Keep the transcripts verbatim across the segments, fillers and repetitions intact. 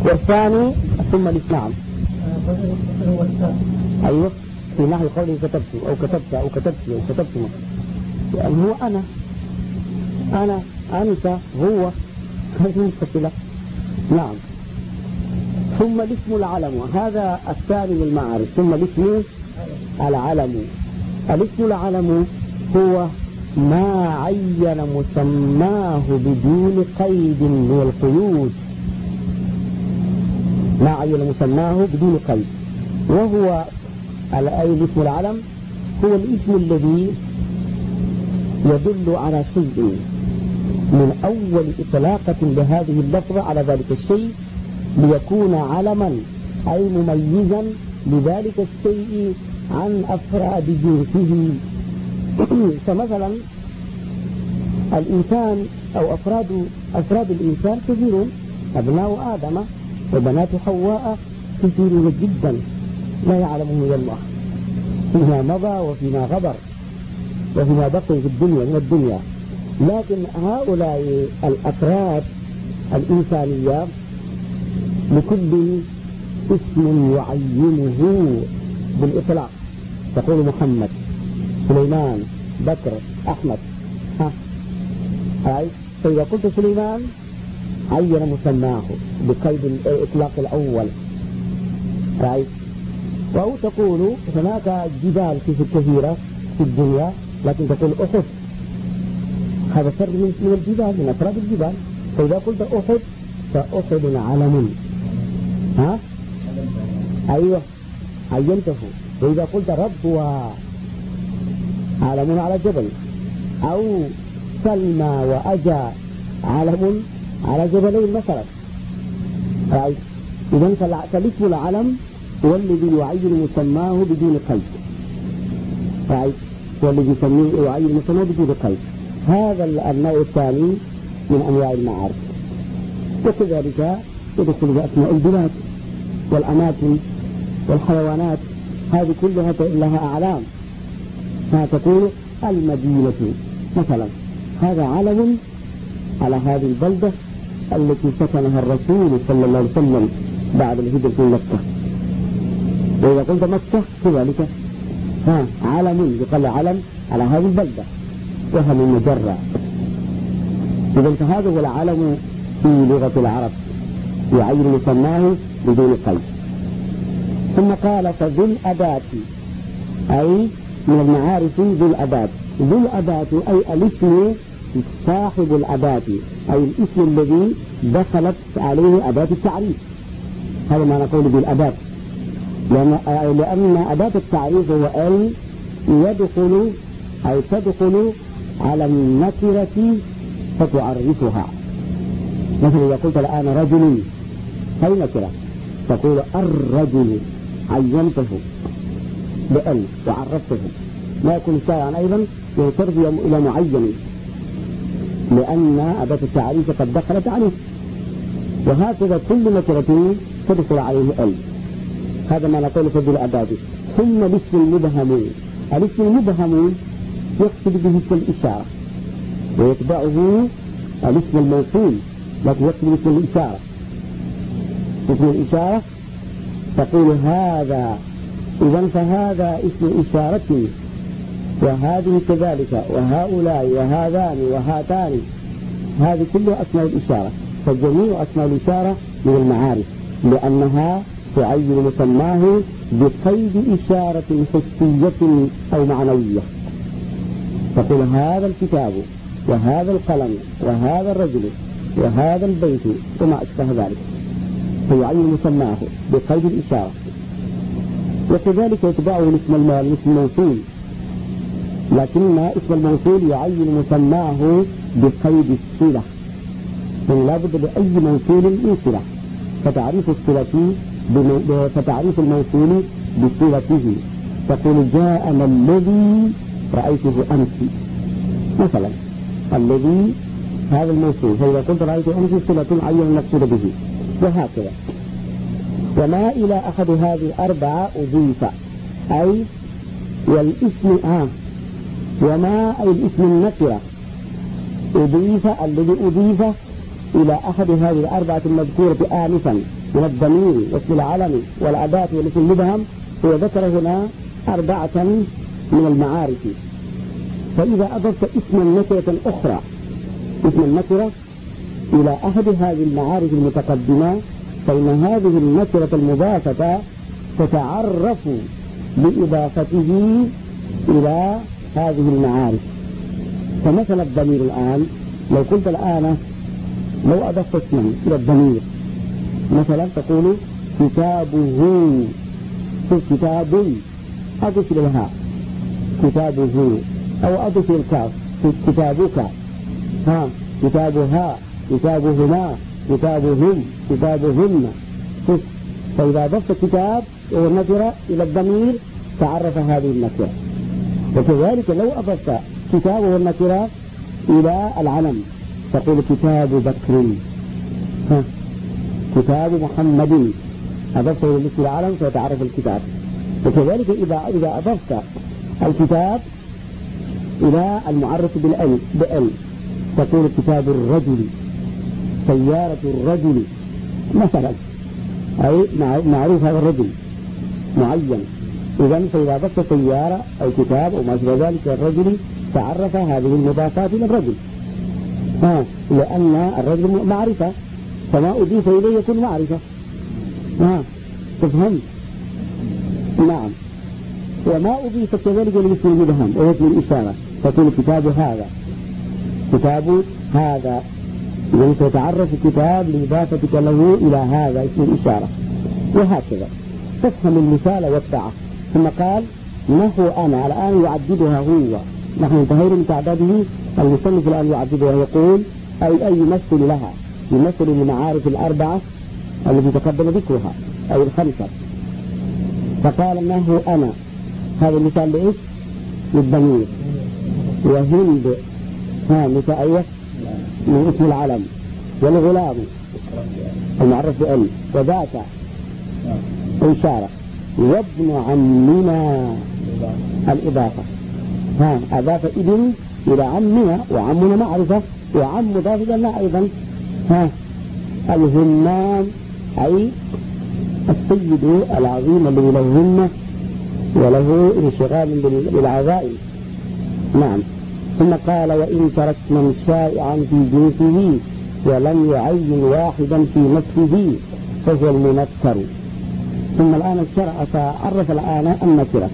والثاني ثم الإسلام. أيوه في نحو قوله كتبت أو كتبت أو كتبت أو كتبت يعني هو أنا أنا أنت هو هذه متصلة. نعم. ثم الاسم العلم، هذا الثاني من المعارف. ثم الاسم العلم. الاسم العلم هو ما عين مسماه بدون قيد من القيود، ما عين مسماه بدون قيد. وهو أي الاسم العلم هو الاسم الذي يدل على شيء من أول إطلاقة لهذه اللفظة على ذلك الشيء ليكون علما أي مميزا لذلك الشيء عن أفراد جنسه. فمثلا الإنسان أو أفراد أفراد الإنسان كثيرون، أبناء آدم وبنات حواء كثيرون جدا لا يعلمهم إلا الله، فيما مضى وفيما غبر وفيما بقي في الدنيا من الدنيا. لكن هؤلاء الأفراد الإنسانية لكل اسم يعينه بالإطلاق، تقول محمد، سليمان، بكر، أحمد، ها هاي. فإذا قلت سليمان عين مسماه بقيد الإطلاق الأول، رأيت. أو تقول هناك جبال كثيرة في الدنيا لكن تقول أحد، هذا فرد من الجبال من أفراد الجبال. فإذا قلت أحد فأحد علم، ها أيوة عينته. وإذا قلت ربوة علم على جبل، أو سلمى وأجا علم على جبلين مثلا، رأيت. إذن فالاسم العلم هو الذي يعين مسماه بدون قيد، رأيت، هو الذي يعين مسماه بدون قيد. هذا النوع الثاني من أنواع المعارف. وكذلك يدخل بأسماء البلاد والأماكن والحيوانات، هذه كلها لها أعلام. فتقول المدينة مثلا، هذا علم على هذه البلدة التي سكنها الرسول صلى الله عليه وسلم بعد الهجرة من مكة. وإذا قلت مكة كذلك ها علم، يقال علم على هذه البلدة وهم المجرة. إذا فهذا هو العلم في لغة العرب، يعين مسماه بدون قيد. ثم قال فذو الأداة، أي من المعارف ذو الأداة. ذو الأداة أي الاسم صاحب الأداة، أي الاسم الذي دخلت عليه أداة التعريف. هذا ما نقول بالأداة، لأن, لأن أداة التعريف هو أن يدخل أو تدخل على النكرة فتعرفها. مثلا إذا قلت الآن رجل هي نكرة، تقول الرجل عينته بأن وعرفته. لا يكون شائعا أيضا يرتبط إلى معين لأن أداة التعريف قد دخلت عليه. وهكذا كل نكرة تدخل عليه ال. هذا ما نقول في الأداة. ثم الاسم المبهم، الاسم المبهم يقصد به اسم الإشارة ويتبعه الاسم الموصول، لكن يقصد باسم الإشارة. اسم الإشارة تقول هذا، إذن فهذا اسم إشارة، وهذه كذلك، وهؤلاء وهذان وهاتان، هذه كلها أسماء الإشارة. فجميع أسماء الإشارة من المعارف، لأنها تعين مسماه بقيد إشارة حسية أو معنوية. تقول هذا الكتاب وهذا القلم وهذا الرجل وهذا البيت وما أشبه ذلك، فيعين مسماه بقيد الإشارة. وكذلك يتبعه الاسم الموصول، لكن اسم الموصول يعين مسماه بقيد الصلة، يعني لا بد لأي موصول من صلة، فتعريف الصلة فتعريف الموصول بصلته. تقول جاءنا الذي رأيته أمس مثلا، الذي هذا الموصول، فإذا قلت رأيته أمس صلة عين المقصود به، وهكذا. وما إلى أحد هذه الأربعة أضيف، أي والاسم آه وما أي الاسم النكرة أضيف، الذي أضيف إلى أحد هذه الأربعة المذكورة آنفا، من الضمير واسم العلم والأداة والاسم المبهم، هو ذكر هنا أربعة من المعارف. فإذا أضفت اسما نكرة أخرى، اسم النكرة إلى أحد هذه المعارف المتقدمة، فإن هذه النكرة المضافة تتعرف بإضافته إلى هذه المعارف. فمثل الضمير الآن، لو قلت الآن لو أضفت اسما إلى الضمير، مثلا تقول كتابه، كتاب أضف إلى الهاء كتابه، أو أضف إلى الكاف كتابك، ها كتابها، كتابهما، كتابهم، كتابهن. فإذا أضفت كتاب والنكرة إلى الضمير تعرف هذه النكرة. وكذلك لو أضفت كتاب والنكرة إلى العلم تقول كتاب بكر، ها كتاب محمد، أضفته إلى اسم العلم فيتعرف الكتاب. وكذلك إذا إذا أضفت الكتاب إلى المعرف بالأل بأل تقول كتاب الرجل، سيارة الرجل مثلا، أي معروف هذا الرجل معين. إذن فإذا أضفت سيارة أو كتاب أو ما شابه ذلك الرجل تعرف هذه المضافات إلى الرجل، ها لأن الرجل معرفة، فما أضيف إليه يكون معرفة. ها تفهم؟ نعم. وما أضيف كذلك لاسم المبهم واسم الإشارة تكون كتاب هذا، كتاب هذا، إذن سيتعرف كتاب لإضافتك له إلى هذا اسم الإشارة، وهكذا. تفهم المثال والطاعة. ثم قال نحو أنا، الآن يعددها هو، نحن انتهينا من تعداده، المصنف الآن يعددها يقول أي أي يمثل لها، يمثل المعارف الأربعة التي تقدم ذكرها أي الخمسة. فقال نحو أنا، هذا المثال لإيش؟ للضمير. وهند، ها مثال أيه من اسم العلم. والغلام المعرف بأل، وذاك إشارة. وابن عمنا الإضافة، ها أضاف ابن إلى عمنا، وعمنا معرفة، وعم مضاف لنا أيضا. ها الهمام أي السيد العظيم الذي له همة وله انشغال بالعزائم. نعم. ثم قال وإن ترك من شائعا في جنسه ولم يعين واحدا في نفسه فهو المنكر. ثم الآن الشرع فعرف الآن النكرة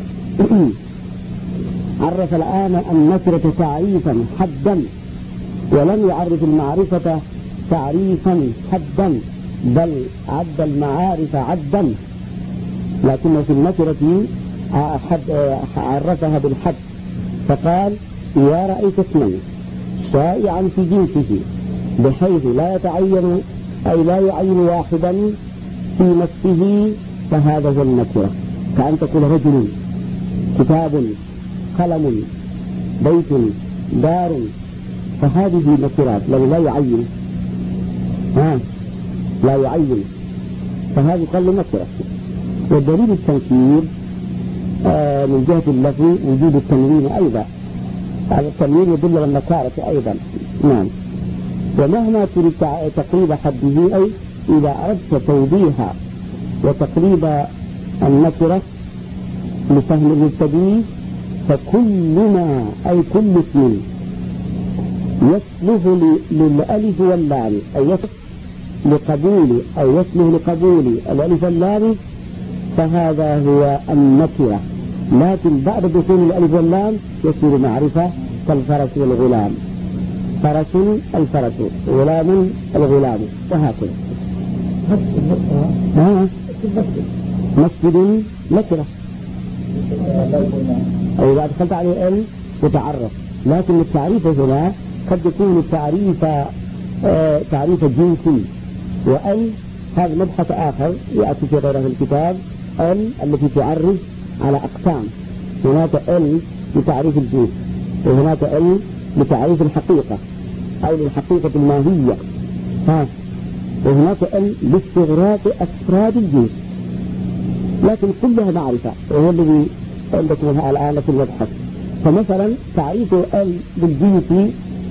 عرف الآن النكرة تعريفا حدا، ولم يعرف المعرفة تعريفا حدا، بل عد المعارف عدا، لكن في النكرة عرفها بالحد. فقال إذا رأيت اسما شائعا في جنسه بحيث لا يتعين أي لا يعين واحدا في نفسه فهذا هو النكرة. كأن تقول رجل، كتاب، قلم، بيت، دار، فهذه نكرات لأنه لا يعين، ها لا يعين، فهذه قل نكرة. والدليل التنكير آه من جهة اللفظ وجود التنوين أيضا، هذا التنوين يدل على النكارة أيضا. نعم. ومهما تريد تقريب حده، أي إذا أردت توضيح وتقريب النكرة لفهم المبتدئ، فكل ما أي كل اسم يصلح للألف واللام، أي يصلح لقبول أو يصلح لقبول الألف واللام، فهذا هو النكرة. لكن بعد دخول الألف واللام يصير معرفة، كالفرس والغلام، فرس الفرس، غلام الغلام، وهكذا. ها مسجد نكرة، أو إذا دخلت عليه ال يتعرف، لكن التعريف هنا قد يكون التعريف آه تعريف جنسي، وأل هذا مبحث آخر يأتي في غيره الكتاب. ال التي تعرف على أقسام، هناك ال لتعريف الجنس، وهناك ال لتعريف الحقيقة أو للحقيقة الماهية، ها وهناك ال لاستغراق أفراد الجنس، لكن كلها معرفة، وهو الذي عندكم الآن في المبحث. فمثلا تعريف ال بالجنس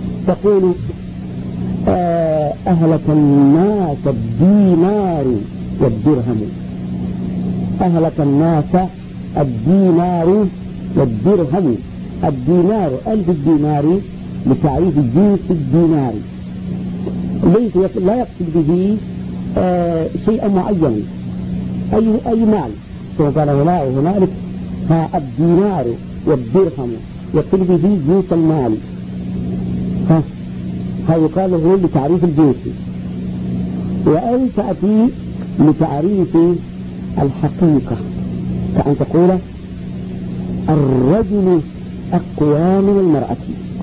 تقول آه أهلك الناس الدينار والدرهم. أهلك الناس الدينار والدرهم. الدينار ألف الدينار لتعريف جنس الدينار، ليس لا يقصد به آه شيئا معينا، أي أي مال، سواء كان هنا أو هنالك. فالدينار والدرهم يقصد به جنس المال، هذا يقال له لتعريف الجنس. وأن تأتي لتعريف الحقيقة، كأن تقول الرجل أقوى من المرأة،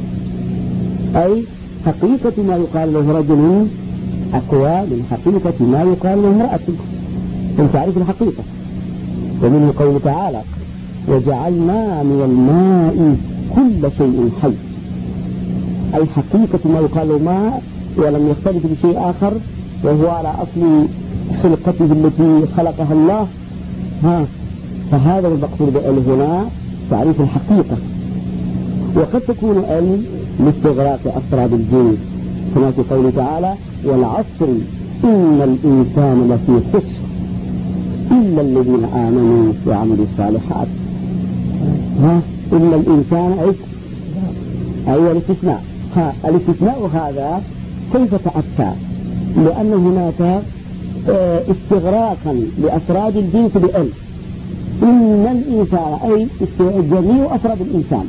أي حقيقة ما يقال له رجل أقوى من حقيقة ما يقال له امرأة، من تعريف الحقيقة. ومنه قوله تعالى وجعلنا من الماء كل شيء حي، أي حقيقة ما يقال له ماء ولم يختلف بشيء آخر، وهو على أصل خلقته التي خلقها الله. ها فهذا المقصود بأل هنا تعريف الحقيقة. وقد تكون ال لاستغراق أفراد الجنس، كما في قوله تعالى والعصر إن الإنسان لفي خسر إلا الذين آمنوا وعملوا الصالحات. ها إلا الإنسان أي أي الاستثناء. ها الاستثناء هذا كيف تأتى؟ لأن هناك استغراقا لأفراد الجنس بأل. إن الإنسان أي جميع أفراد الإنسان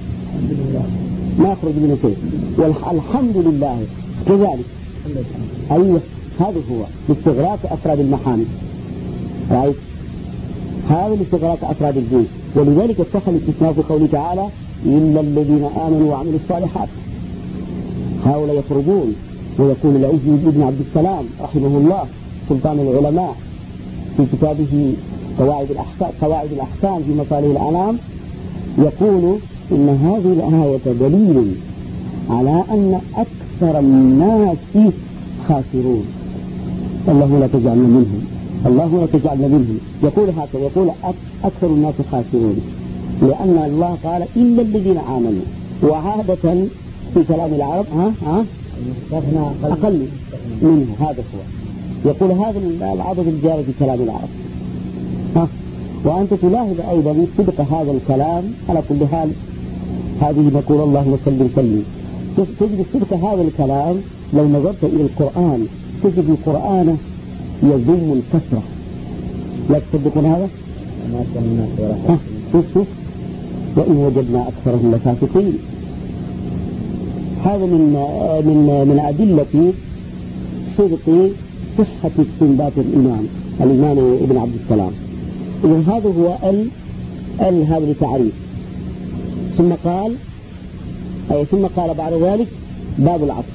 ما يخرج من شيء، والحمد لله كذلك. أيوة هذا هو استغراق أفراد المحامد، رأيت هذا الاستغراق أفراد الجنس. ولذلك اتخذ الاستثناء في قوله تعالى إلا الذين آمنوا وعملوا الصالحات، هؤلاء يخرجون. ويقول العز بن عبد السلام رحمه الله سلطان العلماء في كتابه قواعد الأحكام قواعد الأحكام في مصالح الأنام، يقول إن هذه الآية دليل على أن أكثر الناس خاسرون. الله لا تجعلنا منهم، الله لا تجعلنا منهم. يقول هكذا، يقول أكثر الناس خاسرون، لأن الله قال إلا الذين آمنوا. وعادة في كلام العرب ها ها أقل منه، هذا هو. يقول هذا العدد الجاري في كلام العرب. ها وأنت تلاحظ أيضا صدق هذا الكلام على كل حال. هذه نقول اللهم سلم سلم. تجد صدق هذا الكلام لو نظرت إلى القرآن، تجد القرآن يذم الكثرة. لا تصدقون هذا؟ ها شوف شوف وإن وجدنا أكثرهم لفاسقين. هذا من من من أدلة صدق صحة استنباط الإمام الإمام ابن عبد السلام. إذن هذا هو ال ال هذا التعريف. ثم قال أي ثم قال بعد ذلك باب العطف.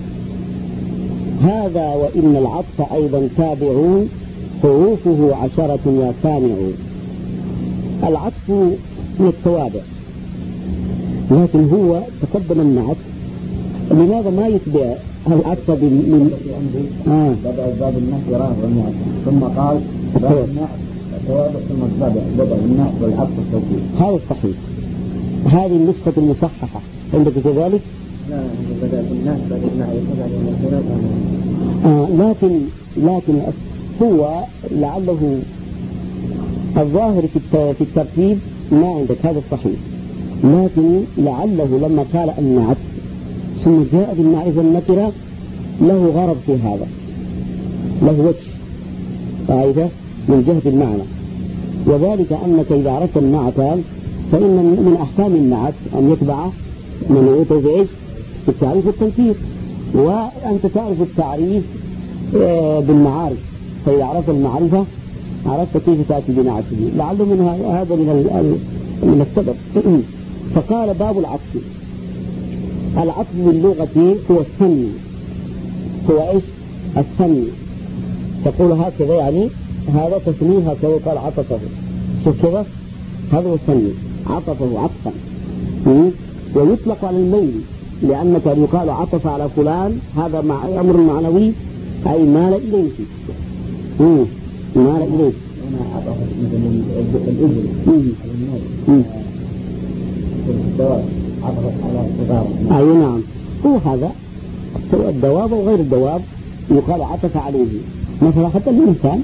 هذا وإن العطف أيضا تابعون حروفه عشرة يا سامعون. العطف من التوابع، لكن هو تقدم النعت. لماذا ما يتبع العطف من آه. بدأ باب النحو راه والنعت، ثم قال باب النحو التوابع ثم الطبع بدأ النحو والعطف التوكيد. هذا الصحيح. هذه النسخة المصححة عندك كذلك؟ لا بدأ بالنحو بعد النحو كذلك. آه لكن لكن هو لعله الظاهر في الترتيب ما عندك هذا الصحيح، لكن لعله لما قال النعت ثم جاء بالمعرفة النكرة له غرض في هذا، له وجه فائدة من جهة المعنى. وذلك أنك إذا عرفت النعت فإن من أحكام النعت أن يتبع منعوته في إيش؟ في التعريف والتنكير. وأنت تعرف التعريف بالمعارف، فإذا عرفت المعرفة عرفت كيف تأتي بنعته. لعله من هذا من من السبب. فقال باب العطف. العطف باللغة هو الثني، هو إيش؟ الثني. تقول هكذا يعني هذا تثنيه هكذا، قال عطفه. شوف كذا هذا هو الثني، عطفه عطفا. ويطلق على الميل، لأنك يقال عطف على فلان هذا مع أمر معنوي، أي مال إليه. مم. مال إليه. أنا عطف مثل الإبل على الدواب عطفت على الصغار. أي نعم، هو هذا سواء الدواب أو غير الدواب يقال عطف عليه. مثلا حتى الإنسان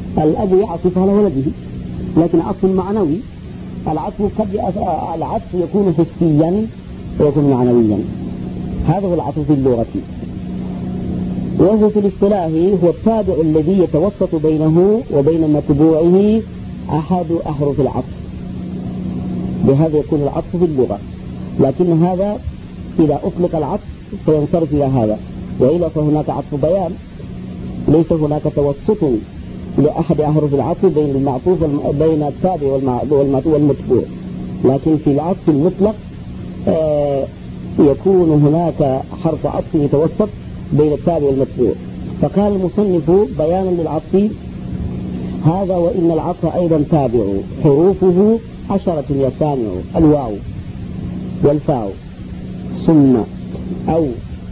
الأب يعطف على ولده، لكن عطف معنوي. العطف قد العطف يكون حسيا ويكون معنويا، هذا هو العطف في اللغة. وهو في الاصطلاح هو التابع الذي يتوسط بينه وبين متبوعه أحد أحرف العطف، بهذا يكون العطف في اللغة. لكن هذا إذا أطلق العطف فينصرف إلى هذا، وإلا فهناك عطف بيان، ليس هناك توسط لأحد أحرف العطف بين المعطوف بين التابع والمتبوع. لكن في العطف المطلق آه يكون هناك حرف عطف يتوسط بين التابع والمتبوع. فقال المصنف بيانا للعطف هذا: وإن العطف أيضا تابع، حروفه عشرة يا سامع: الواو والفاء ثم أو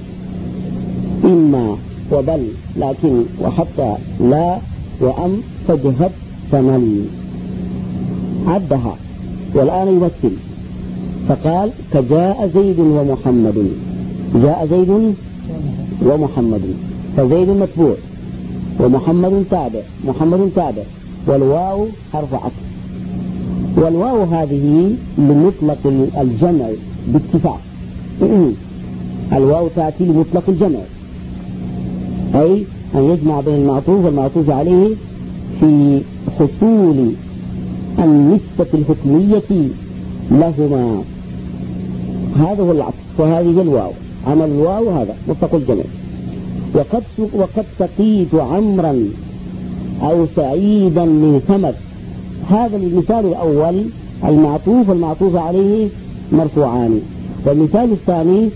إما وبل لكن وحتى لا وأم فاجهد فمن. عدها والآن يمثل، فقال: كجاء زيد ومحمد. جاء زيد ومحمد، فزيد متبوع ومحمد تابع، محمد تابع، والواو حرف عطف. والواو هذه لمطلق الجمع باتفاق. الواو تأتي لمطلق الجمع، أي أن يجمع بين المعطوف والمعطوف عليه في حصول النسبة الحكمية لهما. هذا هو العطف، وهذه الواو. عمل الواو هذا مطلق الجمع. وقد وقد سقيت عمرا أو سعيدا من ثمر. هذا المثال الأول المعطوف والمعطوف عليه مرفوعان، والمثال الثاني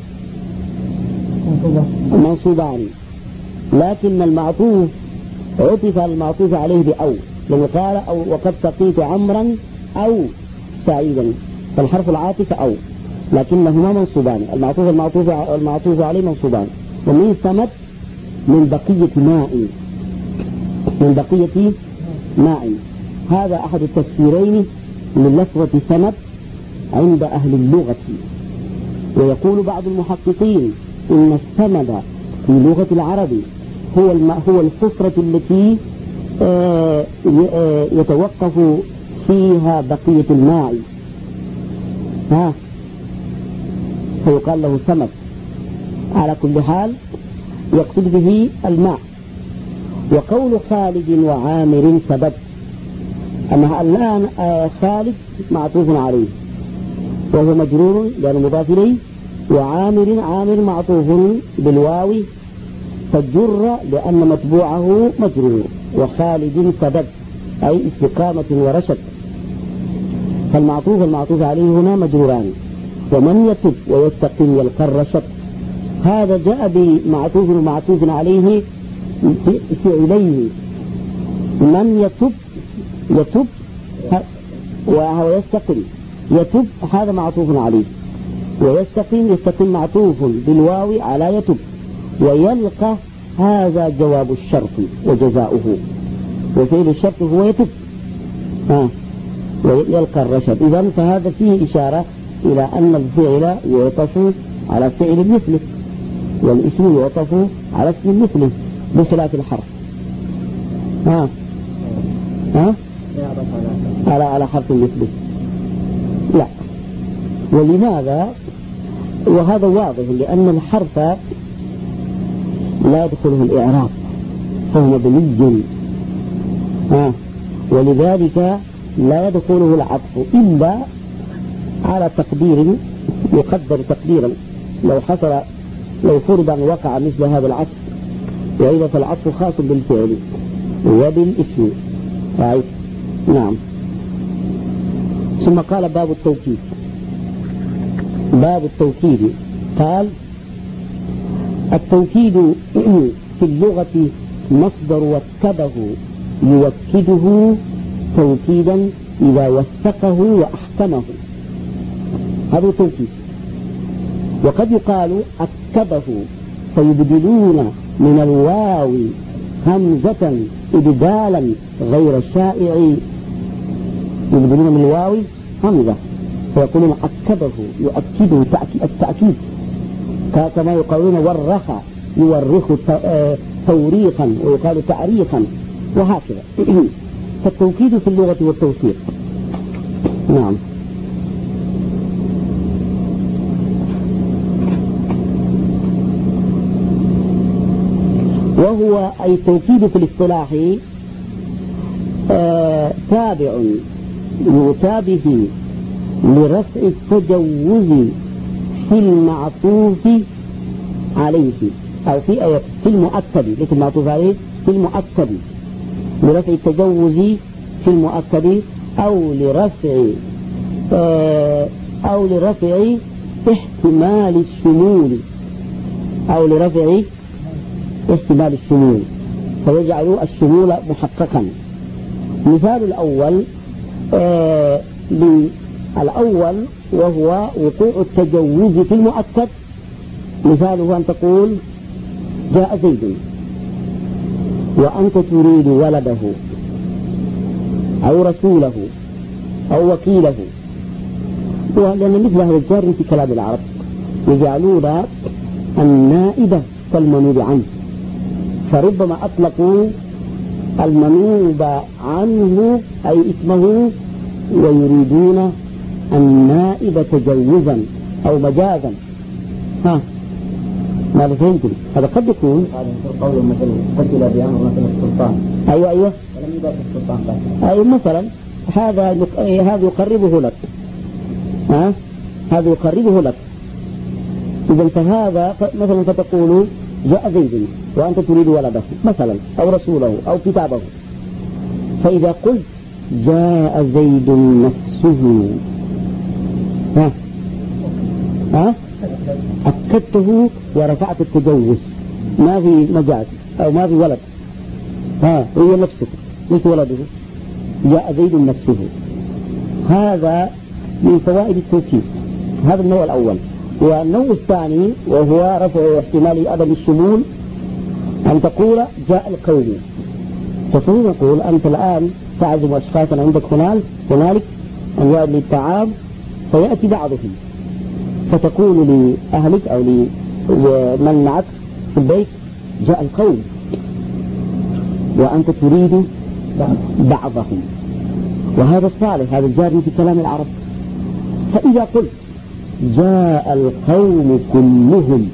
منصوبان، لكن المعطوف عطف المعطوف عليه بأو، لأنه قال أو وقد سقيت عمرا أو سعيدا، فالحرف العاطف أو، لكنهما منصوبان. المعطوف المعطوف المعطوف عليه منصوبان. ومن ثمت من بقية ماء، من بقية ماء. هذا أحد التفسيرين للفظة ثمت عند أهل اللغة. ويقول بعض المحققين إن الثمد في لغة العرب هو هو الحفرة التي يتوقف فيها بقية الماء، ها فيقال له ثمد. على كل حال يقصد به الماء. وقول خالد وعامر سبب، أما الآن خالد معطوف عليه وهو مجرور لأنه مضاف إليه، وعامر عامر معطوف بالواو فجر لأن متبوعه مجرور، وخالد سبب أي استقامة ورشد. فالمعطوف والمعطوف عليه هنا مجروران. ومن يتب ويستقيم يلقى الرشد، هذا جاء بمعطوف ومعطوف عليه فعليه. من يتب يتب وهو يستقيم، يتب هذا معطوف عليه، ويستقيم يستقيم معطوف بالواو على يتب، ويلقى هذا جواب الشرط وجزاؤه، وفعل الشرط هو يتب ها ويلقى الرشد. إذن فهذا فيه إشارة إلى أن الفعل يعطف على فعل مثله، والاسم يعطف على اسم مثله بخلاف الحرف. ها ها على على حرف مثله لا. ولماذا؟ وهذا واضح، لأن الحرف لا يدخله الإعراب، فهو مبني، ها ولذلك لا يدخله العطف إلا على تقدير يقدر تقديرا. لو حصل لو فرض أن وقع مثل هذا العطف، وإذا فالعطف خاص بالفعل وبالاسم. رأيت؟ نعم. ثم قال باب التوكيد. باب التوكيد قال: التوكيد في اللغة مصدر وكده يوكده توكيدا إذا وثقه وأحكمه، هذا التوكيد. وقد يقال أكده، فيبدلون من الواو همزة إبدالا غير الشائع، يبدلون من الواو همزة فيقولون أكده، يؤكده التأكيد، كما يقولون ورخ يورخ توريخا، ويقال تعريخا، وهكذا. فالتوكيد في اللغة والتوثيق. نعم. وهو أي التوكيد في الاصطلاح آه تابع يؤتى به لرفع التجوز في المعطوف عليه أو في في المؤكد، ليس المعطوف عليه، في المؤكد، لرفع التجوز في المؤكد أو لرفع آه أو لرفع احتمال الشمول أو لرفع احتمال الشمول، فيجعلوا الشمول محققا. مثال الأول آه الأول وهو وقوع التجوز في المؤكد، مثاله أن تقول جاء زيد وأنت تريد ولده أو رسوله أو وكيله، لأن مثل هذا الجار في كلام العرب يجعلون النائب كالمنوب عنه، فربما أطلقوا المنوب عنه أي اسمه ويريدون النائب تجوزا أو مجازا. ها ماذا فهمتم؟ هذا قد يكون هذا قول مثلا قتل بأمر مثلا السلطان. أيوة أيوة ولم يبقى السلطان بس. أي مثلا هذا هذا يقربه لك، ها هذا يقربه لك. إذا فهذا مثلا فتقول جاء زيد وأنت تريد ولده مثلا أو رسوله أو كتابه، فإذا قلت جاء زيد نفسه ها ها أكدته ورفعت التجوز، ما في مجاز أو ما في ولد، ها هي نفسه ليس ولده، جاء زيد نفسه. هذا من فوائد التوكيد، هذا النوع الأول. والنوع الثاني وهو رفع احتمال عدم الشمول، أن تقول جاء القوم، تصير نقول أنت الآن تعزم أشخاصا عندك هنالك هنالك أنواع للطعام، فيأتي بعضهم فتقول لأهلك أو لمن معك في البيت جاء القوم وأنت تريد بعضهم، وهذا الصالح، هذا الجاري في كلام العرب. فإذا قلت جاء القوم كلهم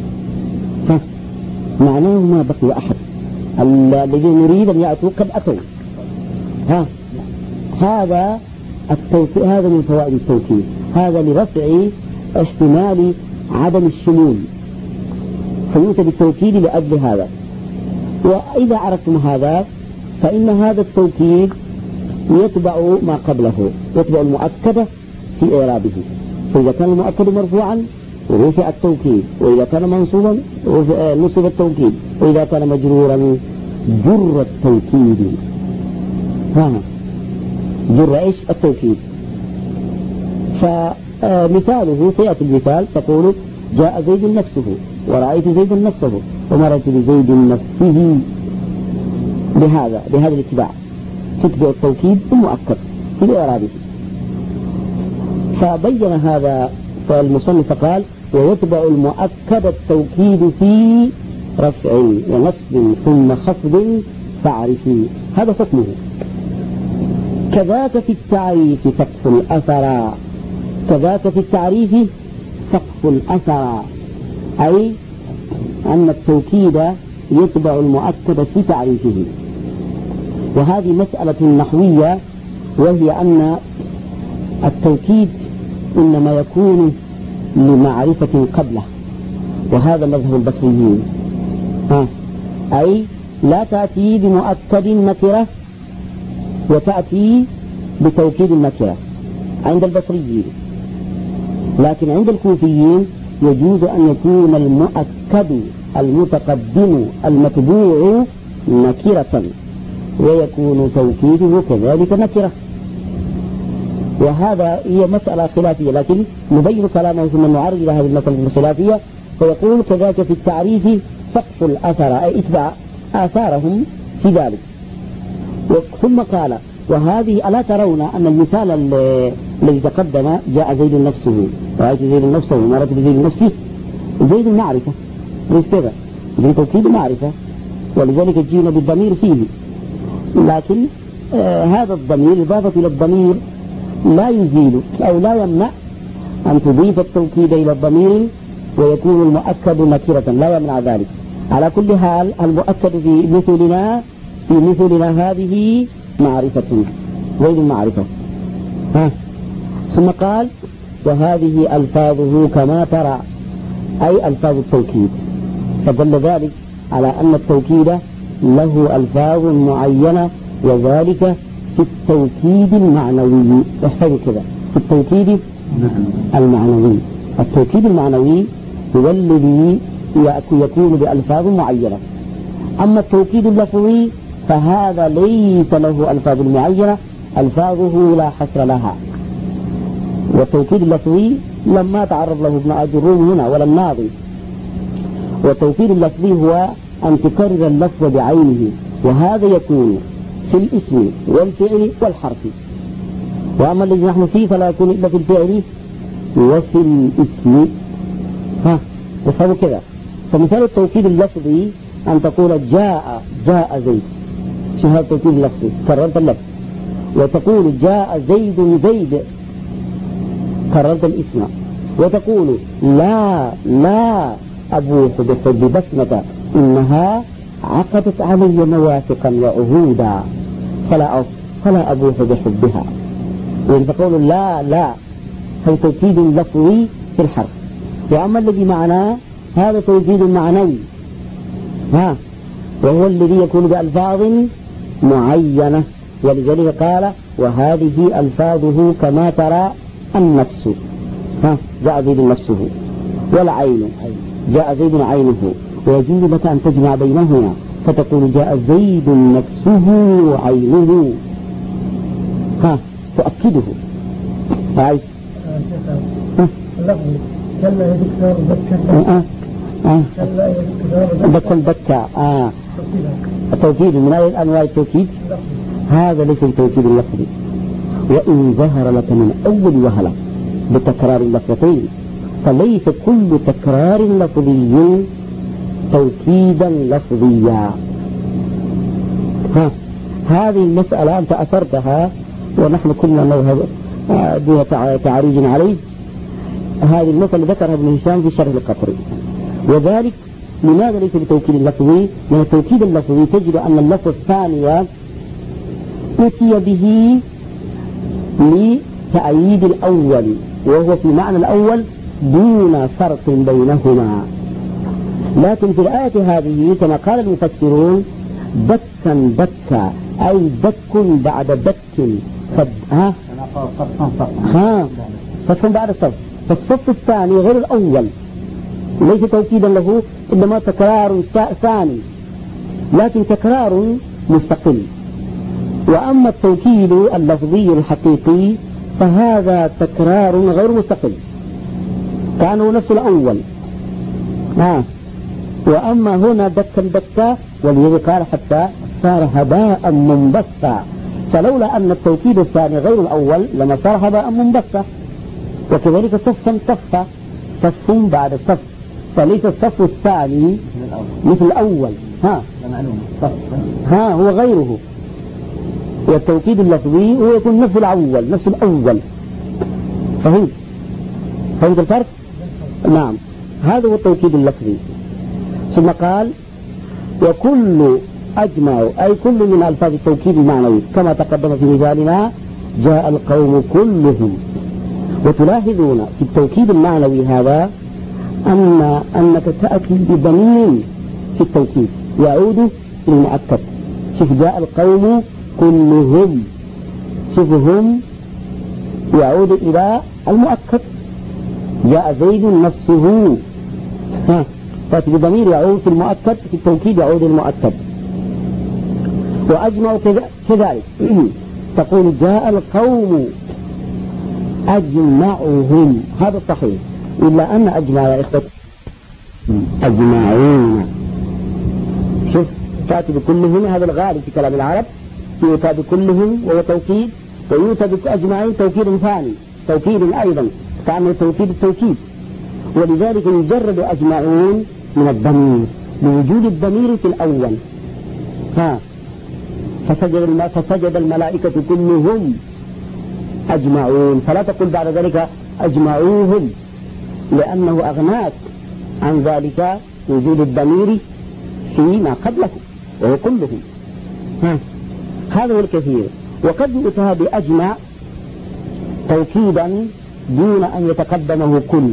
فمعناه ما بقي أحد، الذين نريد أن يأتوا قد أتوا. ها هذا التوكيد، هذا من فوائد التوكيد، هذا لرفع احتمال عدم الشمول، فيؤتى بالتوكيد لأجل هذا. وإذا عرفتم هذا فإن هذا التوكيد يتبع ما قبله، يتبع المؤكد في إعرابه، فإذا كان المؤكد مرفوعا رفع التوكيد، وإذا كان منصوبا نصب التوكيد، وإذا كان مجرورا جر التوكيد. ها جر ايش؟ التوكيد. فمثاله سيأتي المثال، تقول جاء زيد نفسه ورأيت زيد نفسه ومرت بزيد نفسه، بهذا بهذا الاتباع تتبع التوكيد المؤكد في إعرابه. فبين هذا فالمصنف قال ويتبع المؤكد التوكيد في رفع ونصب ثم خفض فاعرفي، هذا حكمه. كذاك في التعريف سقف الأثر، كذاك في التعريف سقف الأثر، أي أن التوكيد يتبع المؤكد في تعريفه. وهذه مسألة نحوية، وهي أن التوكيد إنما يكون لمعرفة قبله، وهذا مذهب البصريين. ها أي لا تأتي بمؤكد النكرة وتأتي بتوكيد النكرة عند البصريين، لكن عند الكوفيين يجوز أن يكون المؤكد المتقدم المتبوع نكرة ويكون توكيده كذلك نكرة. وهذا هي مسألة خلافية، لكن نبين كلامه ثم نعرض إلى هذه المسألة الخلافية. فيقول كذلك في التعريف سقف الأثر، أي اتبع آثارهم في ذلك. ثم قال وهذه ألا ترون أن المثال الذي تقدم جاء زيد نفسه رأيت زيد نفسه ومرت بزيد نفسه، زيد معرفة ليس كذا، زيد توكيد معرفة، ولذلك جينا بالضمير فيه. لكن آه هذا الضمير إضافة إلى الضمير لا يزيل أو لا يمنع أن تضيف التوكيد إلى الضمير ويكون المؤكد نكرة، لا يمنع ذلك. على كل حال المؤكد في مثلنا في مثلنا هذه معرفة غير المعرفة. ها ثم قال وهذه ألفاظه كما ترى، أي ألفاظ التوكيد، فدل ذلك على أن التوكيد له ألفاظ معينة، وذلك في التوكيد المعنوي. احفظوا كذا، في التوكيد المعنوي. التوكيد المعنوي هو الذي يكون بألفاظ معينة. أما التوكيد اللفظي فهذا ليس له ألفاظ معينة، ألفاظه لا حصر لها. والتوكيد اللفظي لما تعرض له ابن أجروم هنا ولا الناظم. والتوكيد اللفظي هو أن تكرر اللفظ بعينه، وهذا يكون في الاسم والفعل والحرف. وأما الذي نحن فيه فلا يكون إلا في الفعل وفي الاسم. ها وفهموا كذا. فمثال التوكيد اللفظي أن تقول جاء جاء زيد، شو هذا التوكيد اللفظي؟ كررت اللفظ. وتقول جاء زيد زيد، كررت الاسم. وتقول لا لا أبوح بحب بسمة إنها عقدت علي مواثقا وعهودا فلا فلا أبوح بحبها. وإن تقول لا لا هو توكيد لفظي في الحرف. وأما الذي معناه هذا توكيد معنوي، ها وهو الذي يكون بألفاظ معينة. ولذلك قال وهذه ألفاظه كما ترى النفس، ها جاء زيد نفسه، والعين جاء زيد عينه. ويجوز لك أن تجمع بينهما فتقول جاء زيد نفسه عينه، ها تؤكده. هاي اللفظ كلا يذكر ذكر كلا يذكر ذكر ذكر آه التوكيد من أي أنواع التوكيد؟ هذا ليس التوكيد اللفظي. وإن ظهر لك من أول وهلة بتكرار اللفظتين فليس كل تكرار لفظي توكيدا لفظيا. ها هذه المسألة أنت أثرتها ونحن كنا نذهب دون تعريج عليه. هذه المسألة ذكرها ابن هشام في شرح القطري. وذلك لماذا ليس بتوكيد اللفظي؟ لأن التوكيد اللفظي تجد أن اللفظ الثاني أتي به لتأييد الأول، وهو في معنى الأول دون فرق بينهما. لكن في الآية هذه كما قال المفسرون دكا دكا أي دك بعد دك. ها ها صف بعد صف. فالصف الثاني غير الأول ليس توكيدا له، إنما تكرار ثاني لكن تكرار مستقل. وأما التوكيد اللفظي الحقيقي فهذا تكرار غير مستقل، كانوا نفس الأول. ها وأما هنا دكا دكا، ولذلك قال حتى صار هباء منبثا. فلولا أن التوكيد الثاني غير الأول لما صار هباء منبثا. وكذلك صفا صفا، صف بعد صف، فليس الصف الثاني مثل الأول. ها ها هو غيره. والتوكيد اللفظي هو يكون نفس الأول نفس الأول. فهمت فهمت الفرق؟ نعم هذا هو التوكيد اللفظي. ثم قال وكل أجمع أي كل من ألفاظ التوكيد المعنوي كما تقدم في مثالنا جاء القوم كلهم. وتلاحظون في التوكيد المعنوي هذا أن أنك تأتي بضمير في التوكيد يعود إلى المؤكد. شوف جاء القوم كلهم، شوف هم يعود إلى المؤكد. جاء زيد نفسه، ها تأتي بضمير يعود في المؤكد، في التوكيد يعود المؤكد. وأجمع كذلك تقول جاء القوم أجمعهم، هذا صحيح. إلا أن أجمع يا إخوة أجمعون. شوف تأتي بكلهم، هذا الغالب في كلام العرب، يؤتى بكلهم وهو توكيد، ويؤتى بأجمعين توكيد ثاني توكيد أيضا كأنه توكيد التوكيد. ولذلك يجرد أجمعون من الضمير بوجود الضمير في الأول. ها فسجد, الم... فسجد الملائكة كلهم أجمعون، فلا تقل بعد ذلك أجمعوهم، لأنه أغناك عن ذلك وجود الضمير فيما قبله وهو كلهم. ها. هذا هو الكثير. وقد يؤتى بأجمع توكيدا دون أن يتقدمه كل،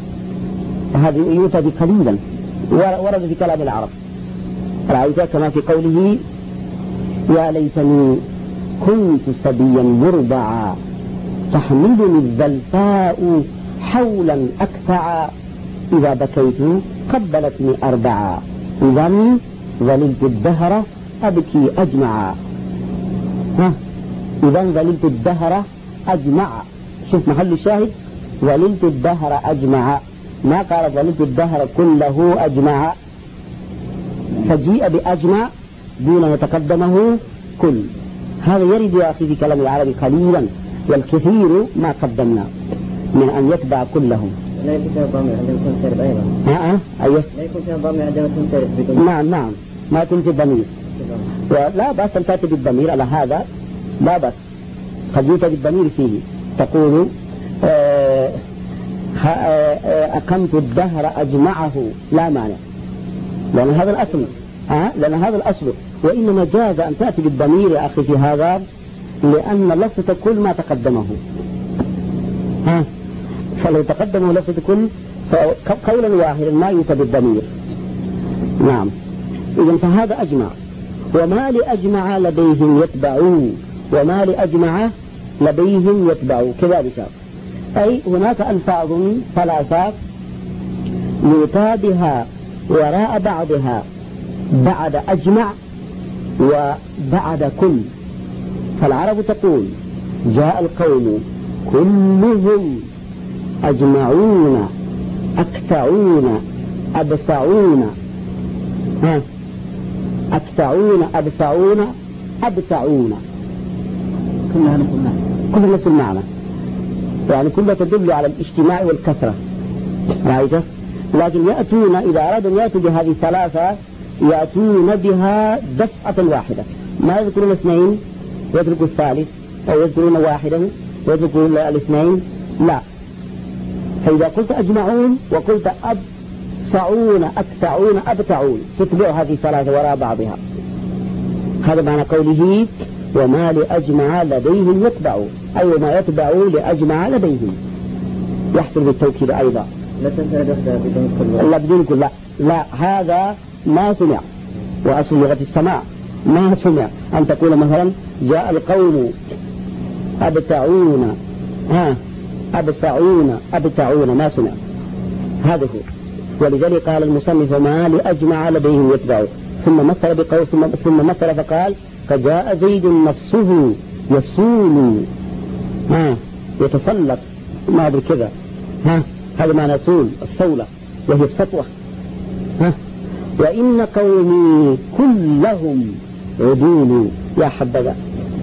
هذا يؤتى بقليلا، ورد في كلام العرب رأيت كما في قوله يا ليتني كنت صبيا مرضعا تحملني الذلفاء حولا أكفعا إذا بكيت قبلتني أربعا إذا ظللت الدهر أبكي أجمعا. ها إذا ظللت الدهر أجمع، شوف محل الشاهد، ظللت الدهر أجمع، ما قال ظللت الدهر كله أجمع، فجيء بأجمع دون يتقدمه كل. هذا يرد يا أخي في كلام العرب قليلا، والكثير ما قدمنا من أن يتبع كلهم. لا يكون فيها ضمير عندما تنصرف أيضا. ها أيوه. لا يكون فيها ضمير عندما تنصرف بدون. نعم نعم ما تنسي الضمير، ولا بأس أن تأتي بالضمير على هذا، لا بأس قد يؤتى بالضمير فيه، تقول آه آه أقمت الدهر أجمعه، لا مانع، لأن هذا الأصل. آه لأن هذا الأصل، وإنما جاز أن تأتي بالضمير يا أخي في هذا لأن لفظة كل ما تقدمه. ها فلو تقدمه لفظة كل فقولا واحدا ما يؤتى بالضمير. نعم إذن فهذا أجمع. وما لأجمع لديهم يتبعون، وما لأجمع لديهم يتبعون كذلك، أي هناك ألفاظ ثلاثات يؤتى بها وراء بعضها بعد أجمع وبعد كل. فالعرب تقول جاء القوم كلهم أجمعون أكتعون أبسعون، ها أكتعون أبسعون أبتعون، كلها نفس المعنى، كلها نفس المعنى، يعني كلها تدل على الاجتماع والكثرة، رأيته؟ لكن يأتون إذا أرادوا أن يأتوا بهذه الثلاثة يأتون بها دفعة واحدة، ما يذكرون اثنين ويتركوا الثالث، أو يذكرون واحدا ويتركوا الاثنين، لا. فإذا قلت أجمعون وقلت أبسعون أكتعون أبتعون تتبع هذه الثلاثة وراء بعضها. هذا معنى قوله وما لأجمع لديهم يتبع، أي وما يتبع لأجمع لديهم، يحصل بالتوكيد أيضا. لا تنسى دخلها بدون كل. لا بدون كل، لا لا هذا ما سمع، وأصل لغة السماع ما سمع أن تقول مثلا جاء القوم أبتعون ها أبسعون أبتعون، ما سمع، هذا هو. ولذلك قال المصنف ما لأجمع لديهم يتبع، ثم مثل بقول ثم, ثم مثل فقال فجاء زيد نفسه يسول، ها يتسلط، ما أدري كذا، ها هذا معنى سول، الصولة وهي السطوة. ها وإن قومي كلهم عدول، يا حبذا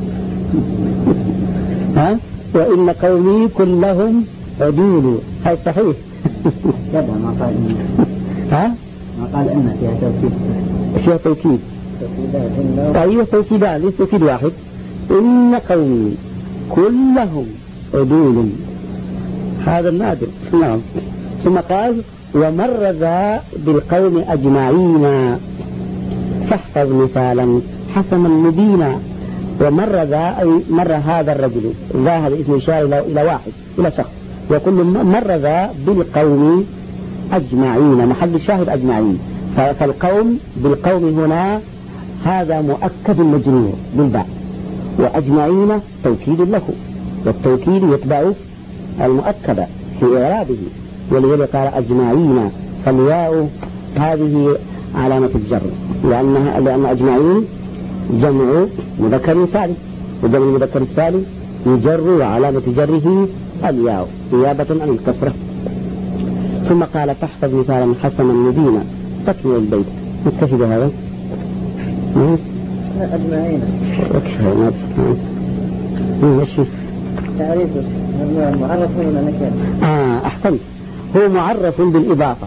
ها وإن قومي كلهم عدول، هاي صحيح. كذا ما قال إن. ها ما قال إن فيها توكيد. فيها توكيد. أيوة توكيدان، ليس توكيد واحد. إن قومي كلهم عدول، هذا النادر. نعم. ثم قال ومر ذا بالقوم أجمعين فاحفظ مثالا حسنا مبينا. ومر ذا أي مر هذا الرجل، ذا هذا اسم إشارة إلى واحد، إلى شخص، يقول مر ذا بالقوم أجمعين، محل الشاهد أجمعين. فالقوم بالقوم هنا هذا مؤكد مجرور بالباء، وأجمعين توكيد له، والتوكيد يتبع المؤكد في إعرابه، ولذلك قال أجمعين، فالياء هذه علامة الجر، لأنها لأن أجمعين جمع مذكر سالم، وجمع المذكر السالم يجر وعلامة جره الياء نيابة عن الكسرة. ثم قال فاحفظ مثالا حسنا مبينا، تكمل البيت. نكتفي بهذا. أجمعين. ماشي. تعريفه معرف ولا نكرة؟ آه أحسنت، هو معرف بالإضافة.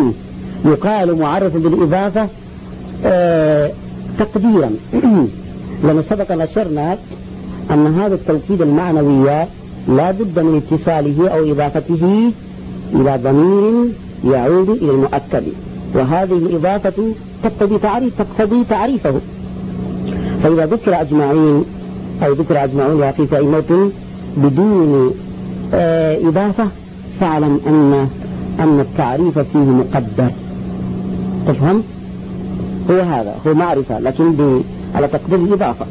يقال معرف بالإضافة آه تقديرا لما سبق نشرنا أن هذا التوكيد المعنوي لا بد من اتصاله أو إضافته إلى ضمير يعود إلى المؤكد، وهذه الإضافة تقتضي تعريف تقتضي تعريفه. فإذا ذكر أجمعين أو ذكر أجمعين يا أخي كلمة بدون آه إضافة فاعلم أن أن التعريف فيه مقدر. تفهم؟ هو هذا هو معرفة لكن على تقدير الإضافة.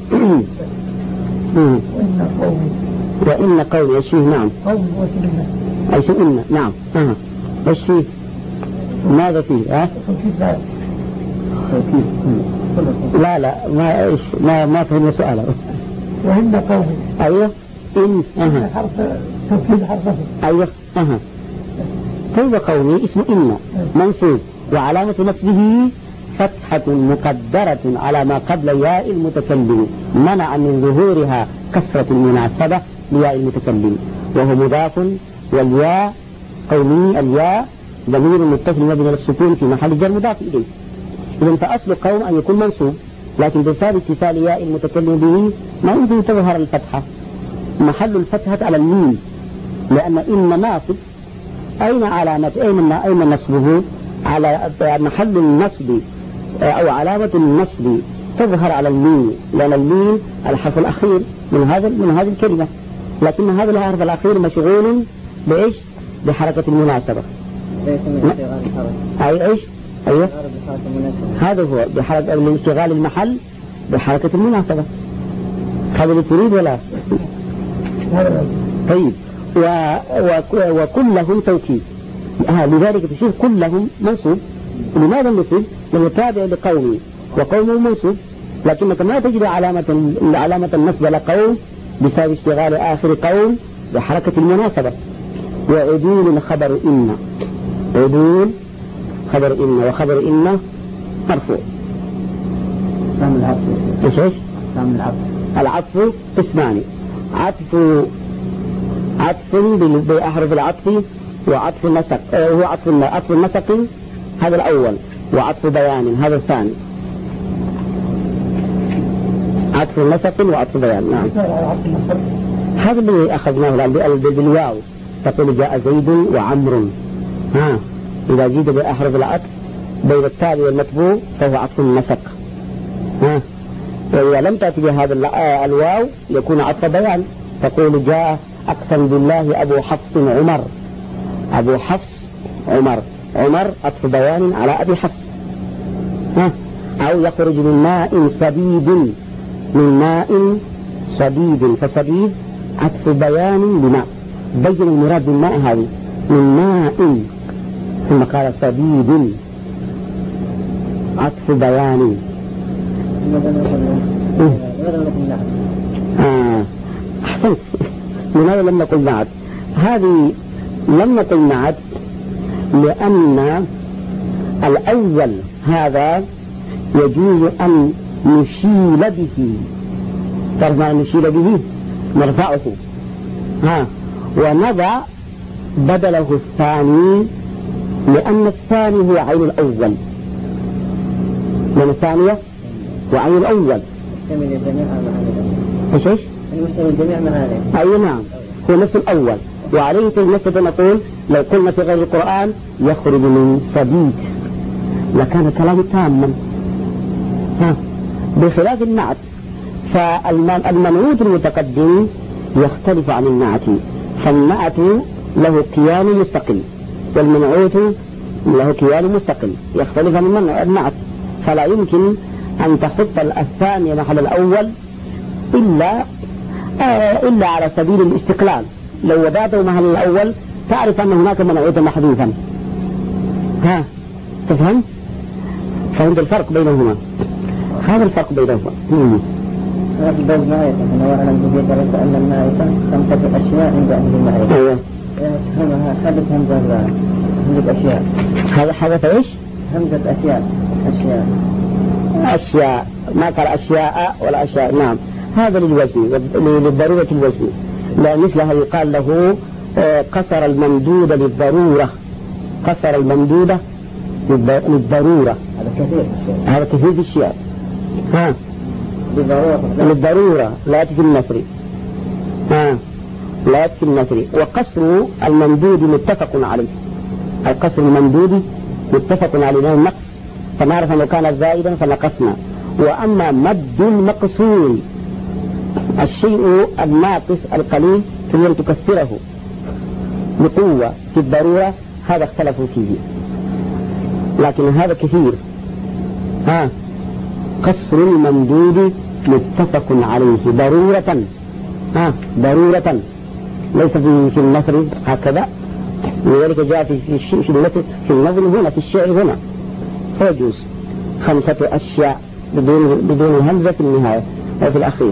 وإن قومي وإن قومي إيش فيه؟ نعم قوم وسلنا إيش إن نعم أها إيش فيه؟ ماذا فيه؟ ها؟ توكيد بعد توكيد. لا لا ما إيش ما ما فهم سؤاله. وإن قومي أيوه إن أها حرف توكيد حرفه أيوه أها هو قومي اسمه إن منصوب وعلامة نصبه فتحة مقدرة على ما قبل ياء المتكلم منع من ظهورها كسرة المناسبة لياء المتكلم، وهو مضاف والياء قومي الياء ضمير متصل مبني على السكون في محل جر مضاف إليه. إذن فأصل قوم أن يكون منصوب، لكن بسبب اتصال ياء المتكلم به ما يمكن تظهر الفتحة، محل الفتحة على الميم، لأن إن ناصب أين علامة أين أين نصبه؟ على محل النصب أو علامة النصب تظهر على الميم، لأن الميم الحرف الأخير من هذا من هذه الكلمة، لكن هذا الحرف الأخير مشغول بإيش؟ بحركة المناسبة. أي إيش؟ أيوه هذا هو بحركة الانشغال المحل بحركة المناسبة. هذا اللي تريد ولا؟ طيب و... و... وكلهم توكيد. آه لذلك تشوف كلهم منصوب. لماذا النصب؟ لأنه تابع لقومه وقومه منصوب، لكنك ما تجد علامة علامة النصب لقوم بسبب اشتغال آخر قوم بحركة المناسبة. وعدول خبر إن عدول خبر إن وخبر إن مرفوع. سام العطف إيش إيش؟ سام العطف العطف قسمان، عطف عطف بأحرف العطف وعطف النسق آه هو عطف عطف النسق هذا الأول، وعطف بيان هذا الثاني. عطف النسق وعطف بيان. نعم هذا اللي أخذناه بالواو، تقول جاء زيد وعمر. ها إذا جيد بأحرف العطف بين التالي والمتبوع فهو عطف النسق. ها وإذا لم تأتي بهذا الواو يكون عطف بيان، تقول جاء أقسم بالله أبو حفص عمر. أبو حفص عمر، عمر عطف بيان على أبي حفص. ها أو يخرج من ماء صديد، من ماء صديد، فصديد عطف بيان لماء، بين المراد بالماء هذه من ماء، ثم قال صديد عطف بيان. آه. أحسنت. لماذا لم نقل نعت؟ هذه لم نقل نعت لأن الأول هذا يجوز أن نشيل به، تعرف ما نشيل به؟ نرفعه. ها ونضع بدله الثاني، لأن الثاني هو عين الأول، لأن الثانية هو عين الأول. إيش إيش؟ الجميع معاني. أي نعم هو نفس الأول، وعليه تلمسة نقول لو قلنا في غير القرآن يخرج من صديد لكان كلام تاما. ها بخلاف النعت، فالمنعوت المتقدم يختلف عن النعت، فالنعت له كيان مستقل والمنعوت له كيان مستقل يختلف عن النعت، فلا يمكن أن تحط الثاني محل الأول إلا آه إلا على سبيل الاستقلال. لو وضعته محل الأول تعرف أن هناك منعوتا محذوفا. ها تفهم؟ فهمت الفرق بينهما؟ هذا الفرق بينهما. هذا الباب معرفة، أنا وأعلم بذلك أن المعرفة خمسة أشياء عند أهل المعرفة. أيوه. يفهمها حدث همزة همزة أشياء. هذا حدث إيش؟ همزة أشياء أشياء أشياء، ما قال أشياء ولا أشياء. نعم هذا للوزن، للضرورة الوزن، لا مثلها يقال له قصر الممدود للضرورة، قصر الممدودة للضرورة. هذا كثير في الشيء. هذا كثير في الشيء. ها بالضرورة للضرورة لا في النثر. ها لا في النثر. وقصر الممدود متفق عليه. القصر الممدود متفق عليه النقص، فنعرف أنه كان زائدا فنقصنا. وأما مد المقصور الشيء الناقص القليل تريد تكثره بقوة في الضرورة، هذا اختلفوا فيه، لكن هذا كثير. ها قصر الممدود متفق عليه ضرورة. ها ضرورة ليس في في النثر هكذا، لذلك جاء في في الشيء في النثر في النظم هنا في الشعر هنا، فيجوز خمسة أشياء بدون بدون همزة في النهاية أو في الأخير.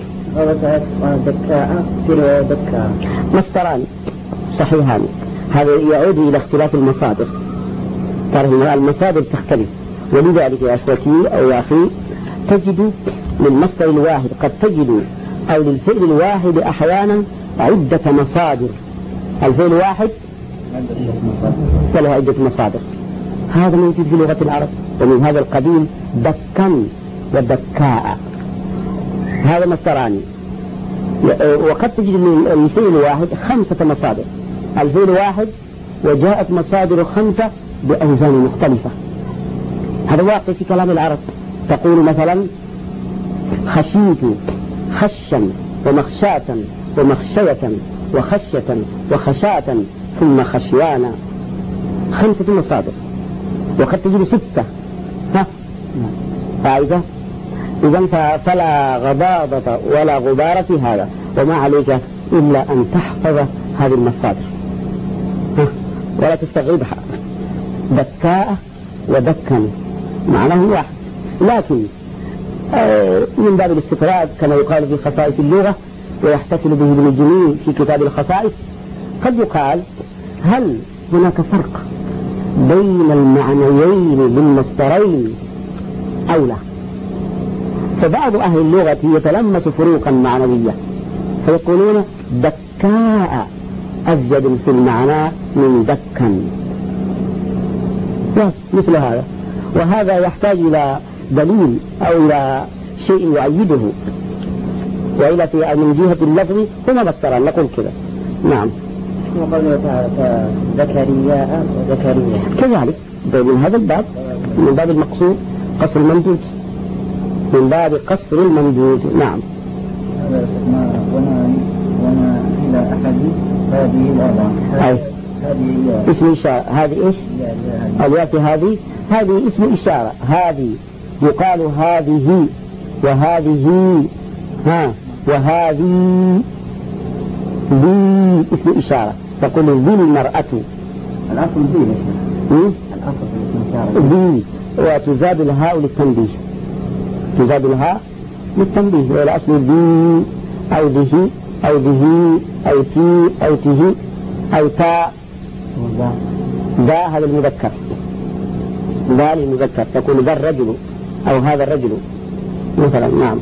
دكاء في رواية دكاء مصدران صحيحان. هذا يعود إلى اختلاف المصادر، تعرف المصادر تختلف، ولذلك يا أخوتي أو يا أخي تجد للمصدر الواحد قد تجد أو للفعل الواحد أحيانا عدة مصادر. الفعل واحد وله عدة مصادر، هذا موجود في لغة العرب، ومن هذا القبيل دكا ودكاء، هذا مصدران. وقد تجد من الفعل الواحد خمسة مصادر، الفعل واحد وجاءت مصادر خمسة بأوزان مختلفة. هذا واقع في كلام العرب. تقول مثلا خشيت خشا ومخشاة ومخشية وخشية وخشاة ثم خشيانا، خمسة مصادر. وقد تجد ستة. ها فإذا إذن فلا غضاضة ولا غبارة في هذا، وما عليك إلا أن تحفظ هذه المصادر ولا تستغربها. دكاء ودكا معناه واحد، لكن من باب الاستطراد كما يقال في خصائص اللغة ويحتفل به ابن الجميل في كتاب الخصائص، قد يقال هل هناك فرق بين المعنيين بالمصدرين أو لا؟ فبعض أهل اللغة يتلمس فروقا معنوية فيقولون دكاء أزيد في المعنى من دكا، مثل هذا. وهذا يحتاج إلى دليل أو إلى شيء يؤيده، وإلى في من جهة اللفظ هما مصدران نقول كذا. نعم. وقوله تعالى زكريا وزكريا كذلك زي من هذا الباب، من باب المقصود قصر الممدود، من باب قصر الممدود. نعم. وما وما إلى أحد هذه الأربعة. أي اسم إشارة. هذه إيش؟ الياء هذه هذه اسم إشارة. هذه يقال هذه وهذه ها وهذه ذي اسم إشارة، تقول ذي المرأة. الأصل ذي الأصل ذي، وتزاد الهاء للتنبيه، تزاد الهاء للتنبيه، والأصل ذي أو ذه أو ذه أو تي أو ته أو تاء. ذا هذا المذكر، ذا المذكر تقول ذا الرجل أو هذا الرجل مثلا. نعم.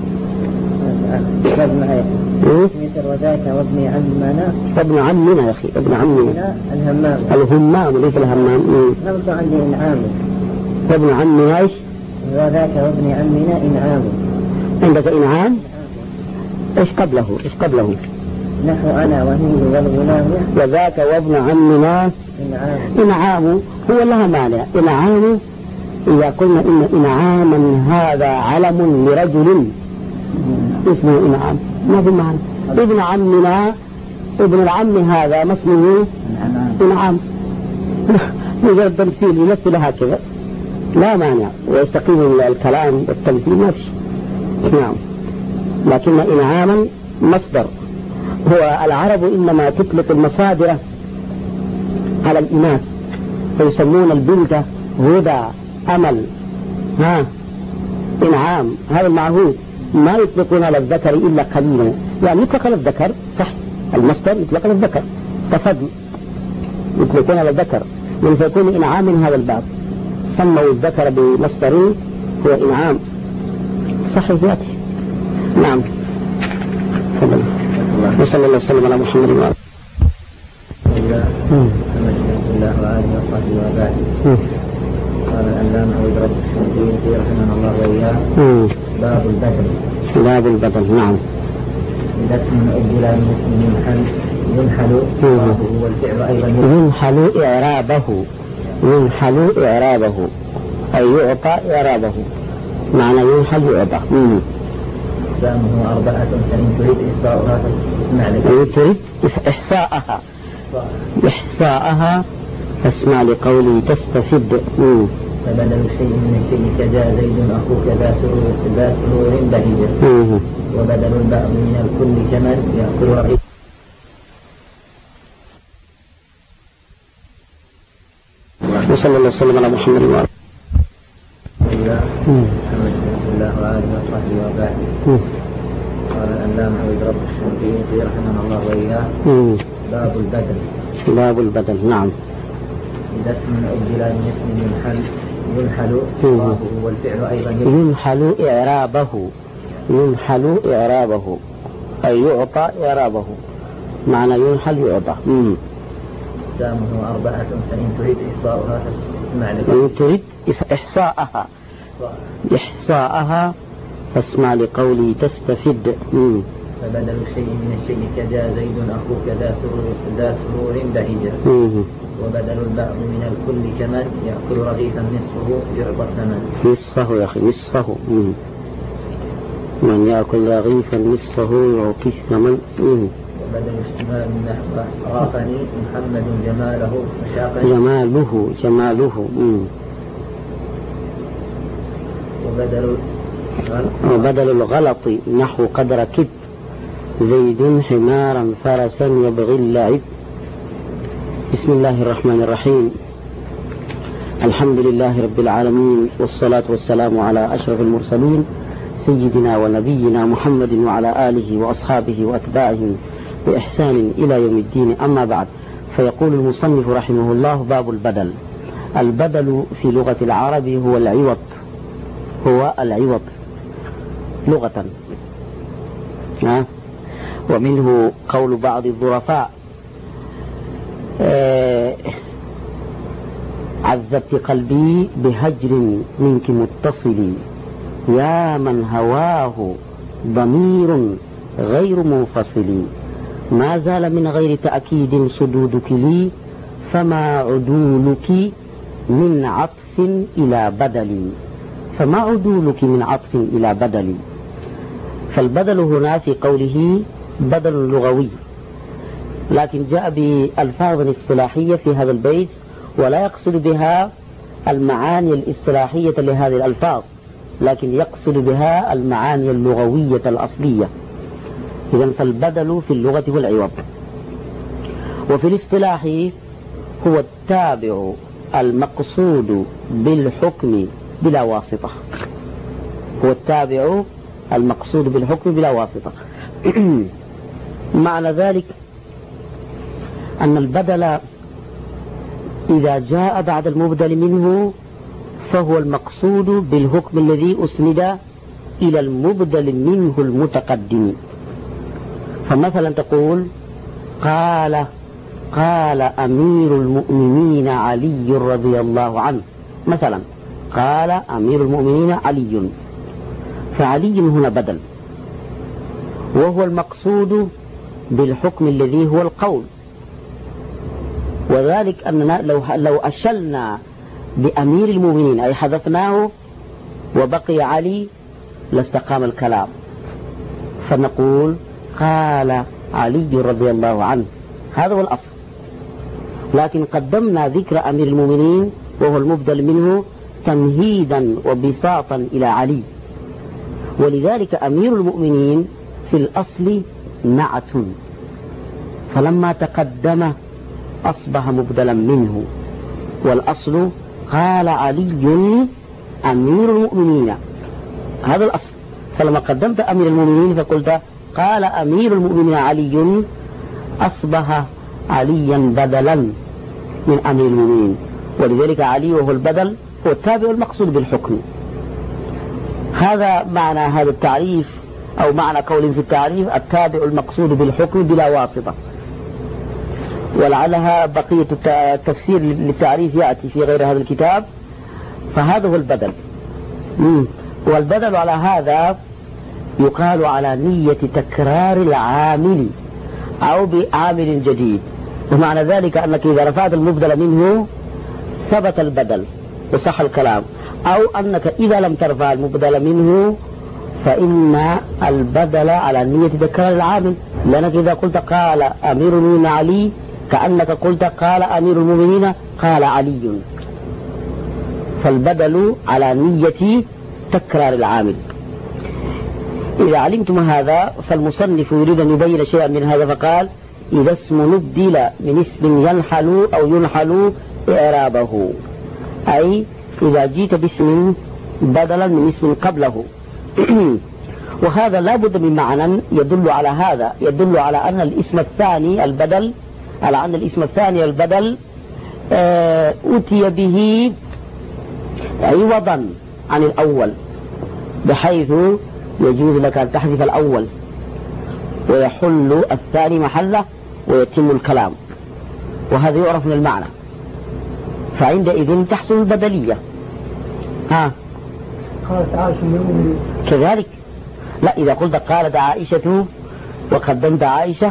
مثل وذاك وابن عمنا. ابن عمنا يا أخي، ابن عمنا الهمام. الهمام ليس الهمام. نبقى عندي إنعام. ابن عمنا إيش؟ وذاك وابن عمنا إنعام. عندك إنعام؟ إيش قبله؟ إيش قبله؟ نحو أنا وهي والغلام. وذاك وابن عمنا إنعام. إنعام هو لها معنى. إنعام إذا قلنا إن إنعاما هذا علم لرجل اسمه إنعام، ما في معنى. ابن عمنا، ابن العم هذا ما اسمه إنعام، مجرد تمثيل يمثل هكذا لا مانع ويستقيم الكلام والتمثيل ما فيش. نعم. لكن إنعاما مصدر. هو العرب إنما تطلق المصادر على الإناث، فيسمون البنت هدى أمل ها إنعام، هذا المعهود. ما يطلقون على الذكر إلا قليلا، يعني يطلق على الذكر صح، المصدر يطلق على الذكر كفضل، يطلقون على الذكر من فيكون إنعام من هذا الباب. سموا الذكر بمصدره هو إنعام صحيح يأتي. نعم. تفضل. وصلى الله وسلم على محمد وعلى الله وآله وصحبه وبعد. قال العلامة أبو بكر الدين رحمه الله وإياه باب البدر. باب البدل. نعم. إذا اسم أجل من اسم ينحل ينحل إعرابه والفعل أيضا ينحل إعرابه ينحل إعرابه أي يعطى إعرابه، معنى ينحل يعطى. أقسامه أربعة فإن تريد إحصاؤها فاسمع لك. إن تريد إحصاءها إحصاءها فاسمع لقولي تستفد. فبدل شيء من الشيء كجاء زيد أخوك ذا سرور ذا سرور بهيجة. وبدل البعض من الكل كمن يأكل رغيف. وصلى الله وسلم على محمد وعلى محمد رسول الله وآله وصحبه وبعد. قال العلامة عبد رب الشنقيطي رحمه الله وإياه باب البدل. باب البدل. نعم. إذا اسم أجل من اسم ينحل ينحل إعرابه والفعل أيضا ينحل إعرابه ينحل إعرابه أي يعطى إعرابه، معنى ينحل يعطى. أقسامه أربعة فإن تريد إحصاؤها فاسمع لك. إن تريد إحصاءها إحصاءها فاسمع لقولي تستفد. فبدل شيء من الشيء كجاء زيد أخوك ذا سرور ذا سرور بهيجة. وبدل البعض من الكل كمن يأكل رغيفا نصفه يعطى الثمن. نصفه يا أخي نصفه. من يأكل رغيفا نصفه يعطي الثمن. وبدل اشتمال النحو رافني محمد جماله مشاقني جماله جماله. وبدل وبدل الغلط نحو قد ركب زيد حمارا فرسا يبغي اللعب. بسم الله الرحمن الرحيم. الحمد لله رب العالمين، والصلاة والسلام على أشرف المرسلين سيدنا ونبينا محمد وعلى آله وأصحابه وأتباعه بإحسان إلى يوم الدين. أما بعد، فيقول المصنف رحمه الله باب البدل. البدل في لغة العرب هو العوض هو العوض لغة. ها؟ ومنه قول بعض الظرفاء آه عذبت قلبي بهجر منك متصل يا من هواه ضمير غير منفصل ما زال من غير تأكيد صدودك لي فما عدولك من عطف إلى بدل فما عدولك من عطف إلى بدل. فالبدل هنا في قوله بدل لغوي، لكن جاء بألفاظ اصطلاحية في هذا البيت ولا يقصد بها المعاني الاصطلاحية لهذه الألفاظ، لكن يقصد بها المعاني اللغوية الأصلية. إذن فالبدل في اللغة هو العوض، وفي الاصطلاح هو التابع المقصود بالحكم بلا واسطة. هو التابع المقصود بالحكم بلا واسطة. معنى ذلك أن البدل إذا جاء بعد المبدل منه فهو المقصود بالحكم الذي أسند إلى المبدل منه المتقدم. فمثلا تقول قال قال أمير المؤمنين علي رضي الله عنه، مثلا قال أمير المؤمنين علي، فعلي هنا بدل، وهو المقصود بالحكم الذي هو القول. وذلك أننا لو, لو أشلنا بأمير المؤمنين أي حذفناه وبقي علي لاستقام الكلام، فنقول قال علي رضي الله عنه، هذا هو الأصل. لكن قدمنا ذكر أمير المؤمنين وهو المبدل منه تمهيدا وبساطا إلى علي، ولذلك أمير المؤمنين في الأصل نعت، فلما تقدم أصبح مبدلا منه، والأصل قال علي أمير المؤمنين، هذا الأصل. فلما قدمت أمير المؤمنين فقلت قال أمير المؤمنين علي، أصبح عليا بدلا من أمير المؤمنين، ولذلك علي وهو البدل هو التابع المقصود بالحكم. هذا معنى هذا التعريف، أو معنى قول في التعريف التابع المقصود بالحكم بلا واسطة. ولعلها بقية التفسير للتعريف يأتي في غير هذا الكتاب. فهذا هو البدل. والبدل على هذا يقال على نية تكرار العامل أو بعامل جديد. ومعنى ذلك أنك إذا رفعت المبدل منه ثبت البدل وصح الكلام، أو أنك إذا لم ترفع المبدل منه فإن البدل على نية تكرار العامل، لأنك إذا قلت قال أمير المؤمنين علي كأنك قلت قال أمير المؤمنين قال علي، فالبدل على نية تكرار العامل. إذا علمتم هذا فالمصنف يريد أن يبين شيئا من هذا فقال إذا اسم نبدل من اسم ينحل أو ينحل إعرابه، أي إذا جيت باسم بدلا من اسم قبله. وهذا لا بد من معنى يدل على هذا، يدل على أن الاسم الثاني البدل على أن الاسم الثاني البدل أتي به عوضا عن الأول، بحيث يجوز لك أن تحذف الأول ويحل الثاني محله ويتم الكلام، وهذا يعرف من المعنى، فعندئذ تحصل البدلية. ها قالت عائشة كذلك، لا إذا قلت قالت عائشة وقدمت عائشة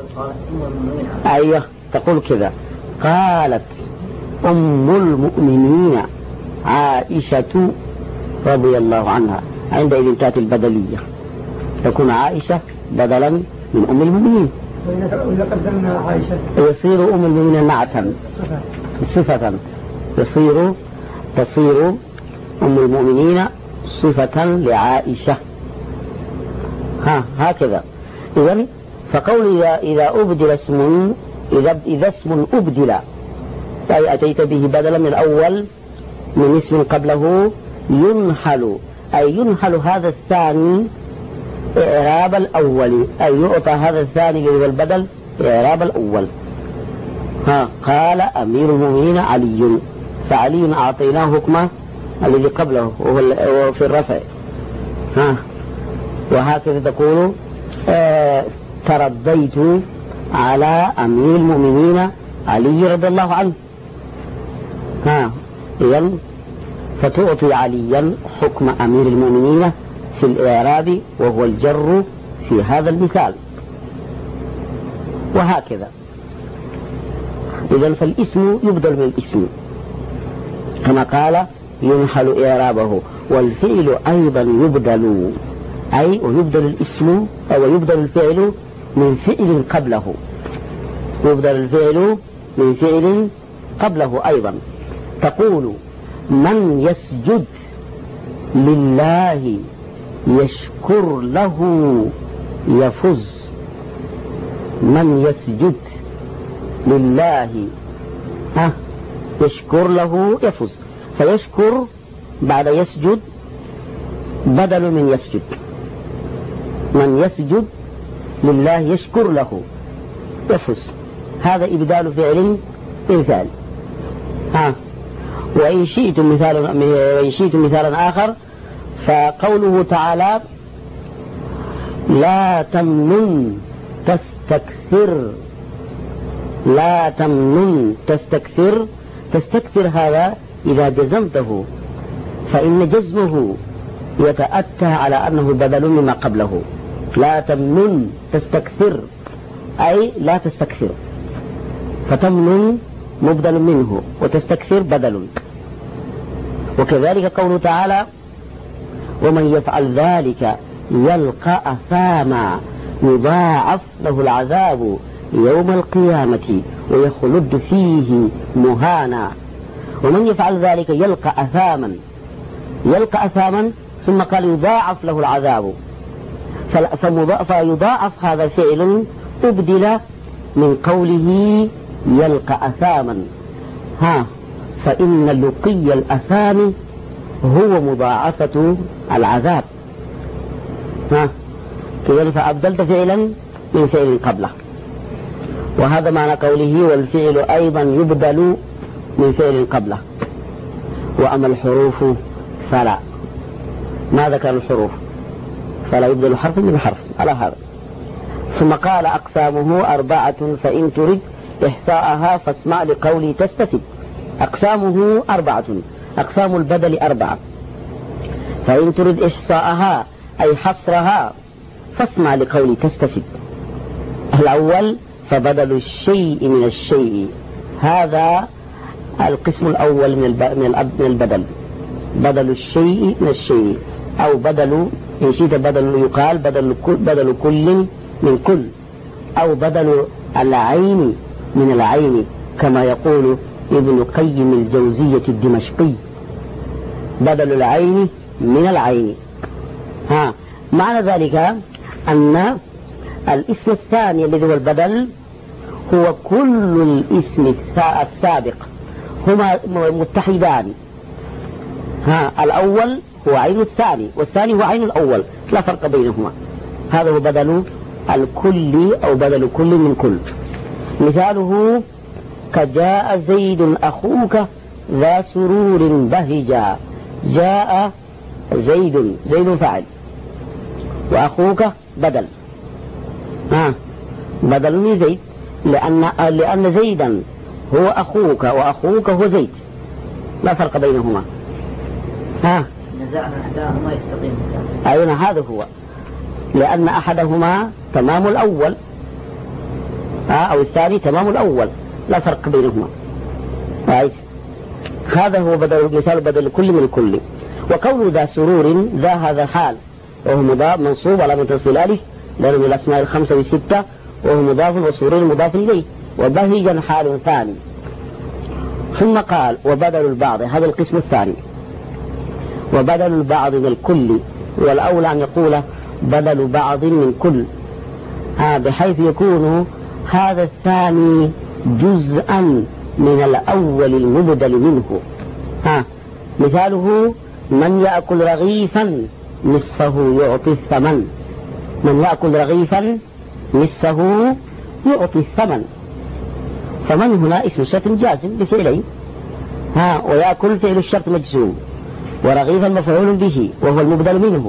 أيوه تقول كذا قالت أم المؤمنين عائشة رضي الله عنها، عندئذ تأتي البدلية، تكون عائشة بدلا من أم المؤمنين، وإذا قدمنا عائشة يصير أم المؤمنين نعتا صفة، يصير تصير أم المؤمنين صفة لعائشة. ها هكذا. إذن فقول إذا, إذا أبدل اسم إذا, إذا اسم أبدل أي أتيت به بدلا من الأول من اسم قبله ينحل، أي ينحل هذا الثاني إعراب الأول، أي يعطى هذا الثاني وهو البدل إعراب الأول. ها قال أمير المؤمنين علي، فعلي أعطيناه حكمه الذي قبله وهو في الرفع. ها وهكذا تقول آه ترضيت على أمير المؤمنين علي رضي الله عنه. ها إذن فتعطي عليا حكم أمير المؤمنين في الإعراب وهو الجر في هذا المثال، وهكذا. إذن فالاسم يبدل من الاسم كما قال ينحل إعرابه، والفعل أيضا يبدل، أي ويبدل الاسم أو يبدل الفعل من فعل قبله، يبدل الفعل من فعل قبله أيضا. تقول من يسجد لله يشكر له يفز، من يسجد لله ها يشكر له يفز، فيشكر بعد يسجد بدل من يسجد، من يسجد لله يشكر له يفز، هذا إبدال فعل من فعل. ها وإن شئتم مثال وإن شئتم مثالا آخر فقوله تعالى لا تمنن تستكثر، لا تمنن تستكثر، تستكثر هذا إذا جزمته فإن جزمه يتأتى على أنه بدل مما قبله، لا تمنن تستكثر أي لا تستكثر، فتمنن مبدل منه وتستكثر بدل. وكذلك قوله تعالى ومن يفعل ذلك يلقى أثاما يضاعف له العذاب يوم القيامة ويخلد فيه مهانا. ومن يفعل ذلك يلقى أثاما، يلقى أثاما ثم قال يضاعف له العذاب، فيضاعف هذا فعل أبدل من قوله يلقى أثاما. ها فإن لقي الأثام هو مضاعفة العذاب. ها كذلك فأبدلت فعلا من فعل قبله، وهذا معنى قوله والفعل أيضا يبدل من فعل قبله. وأما الحروف فلا، ما ذكر الحروف فلا يبدل حرف من حرف على هذا. ثم قال أقسامه أربعة فإن ترد إحصاءها فاسمع لقولي تستفد. أقسامه أربعة، أقسام البدل أربعة، فإن ترد إحصاءها أي حصرها، فاسمع لقولي تستفد. الأول فبدل الشيء من الشيء، هذا القسم الأول من البدل، بدل الشيء من الشيء، أو بدل إن شئت بدل يقال بدل بدل كل من كل، أو بدل العين من العين كما يقول ابن قيم الجوزية الدمشقي، بدل العين من العين. ها معنى ذلك أن الاسم الثاني الذي هو البدل هو كل الاسم السابق، هما متحدان. ها الأول هو عين الثاني، والثاني هو عين الأول، لا فرق بينهما. هذا هو بدل الكل أو بدل كل من كل. مثاله كجاء زيد أخوك ذا سرور بهجا. جاء زيد، زيد فاعل، وأخوك بدل، ها بدل من زيد، لأن لأن زيدا هو أخوك وأخوك هو زيد، لا فرق بينهما. ها نزعنا أحداهما يستقيم. أين هذا هو، لأن أحدهما تمام الأول ها أو الثاني تمام الأول، لا فرق بينهما. رأيت؟ هذا هو بدل، مثال بدل كل من كل. وقول ذا سرور، ذا هذا حال وهو مضاف منصوب على منتصب الألف لأنه من الأسماء الخمسة والستة، وهو مضاف وسرور مضاف إليه، وبهجا حال ثاني. ثم قال وبدل البعض، هذا القسم الثاني، وبدل البعض من الكل، والأولى أن يقول بدل بعض من كل، ها بحيث يكون هذا الثاني جزءا من الأول المبدل منه. ها مثاله من يأكل رغيفا نصفه يعطي الثمن، من يأكل رغيفا نصفه يعطي الثمن، فمن هنا اسم شرط جازم بفعلين، ها ويأكل فعل الشرط مجزوم، ورغيفا مفعول به وهو المبدل منه،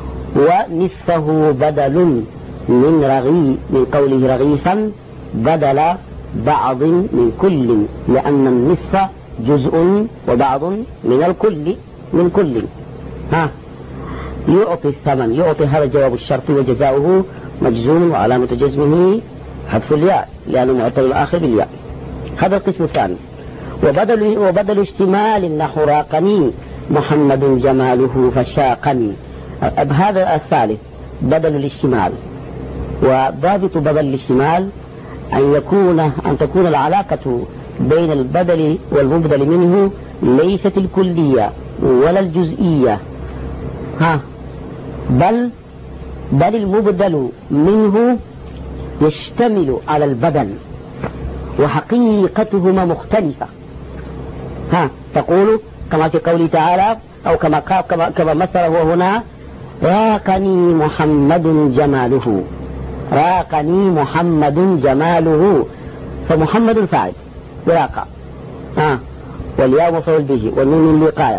ونصفه بدل من رغي من قوله رغيفا بدل بعض من كل، لأن النصف جزء وبعض من الكل من كل. ها يعطي الثمن، يعطي هذا جواب الشرط وجزاؤه مجزوم وعلامة جزمه حذف الياء لأنه معتل الآخر بالياء. هذا القسم الثاني. وبدل وبدل اشتمال نحو راقني محمد جماله فشاقني، هذا الثالث بدل الاشتمال. وضابط بدل الاشتمال أن يكون أن تكون العلاقة بين البدل والمبدل منه ليست الكلية ولا الجزئية، ها بل بل المبدل منه يشتمل على البدل وحقيقتهما مختلفة. ها تقول كما في قوله تعالى أو كما كما, كما مثله هنا راقني محمد جماله، راقني محمد جماله، فمحمد فاعل براقة، ها والياء مفعول به والنون الوقاية،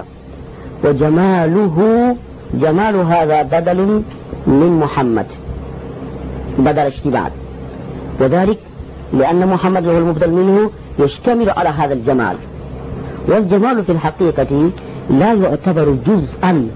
وجماله جمال هذا بدل من محمد بدل اشتمال، وذلك لأن محمد هو المبدل منه يشتمل على هذا الجمال. والجمال في الحقيقة لا يعتبر جزءا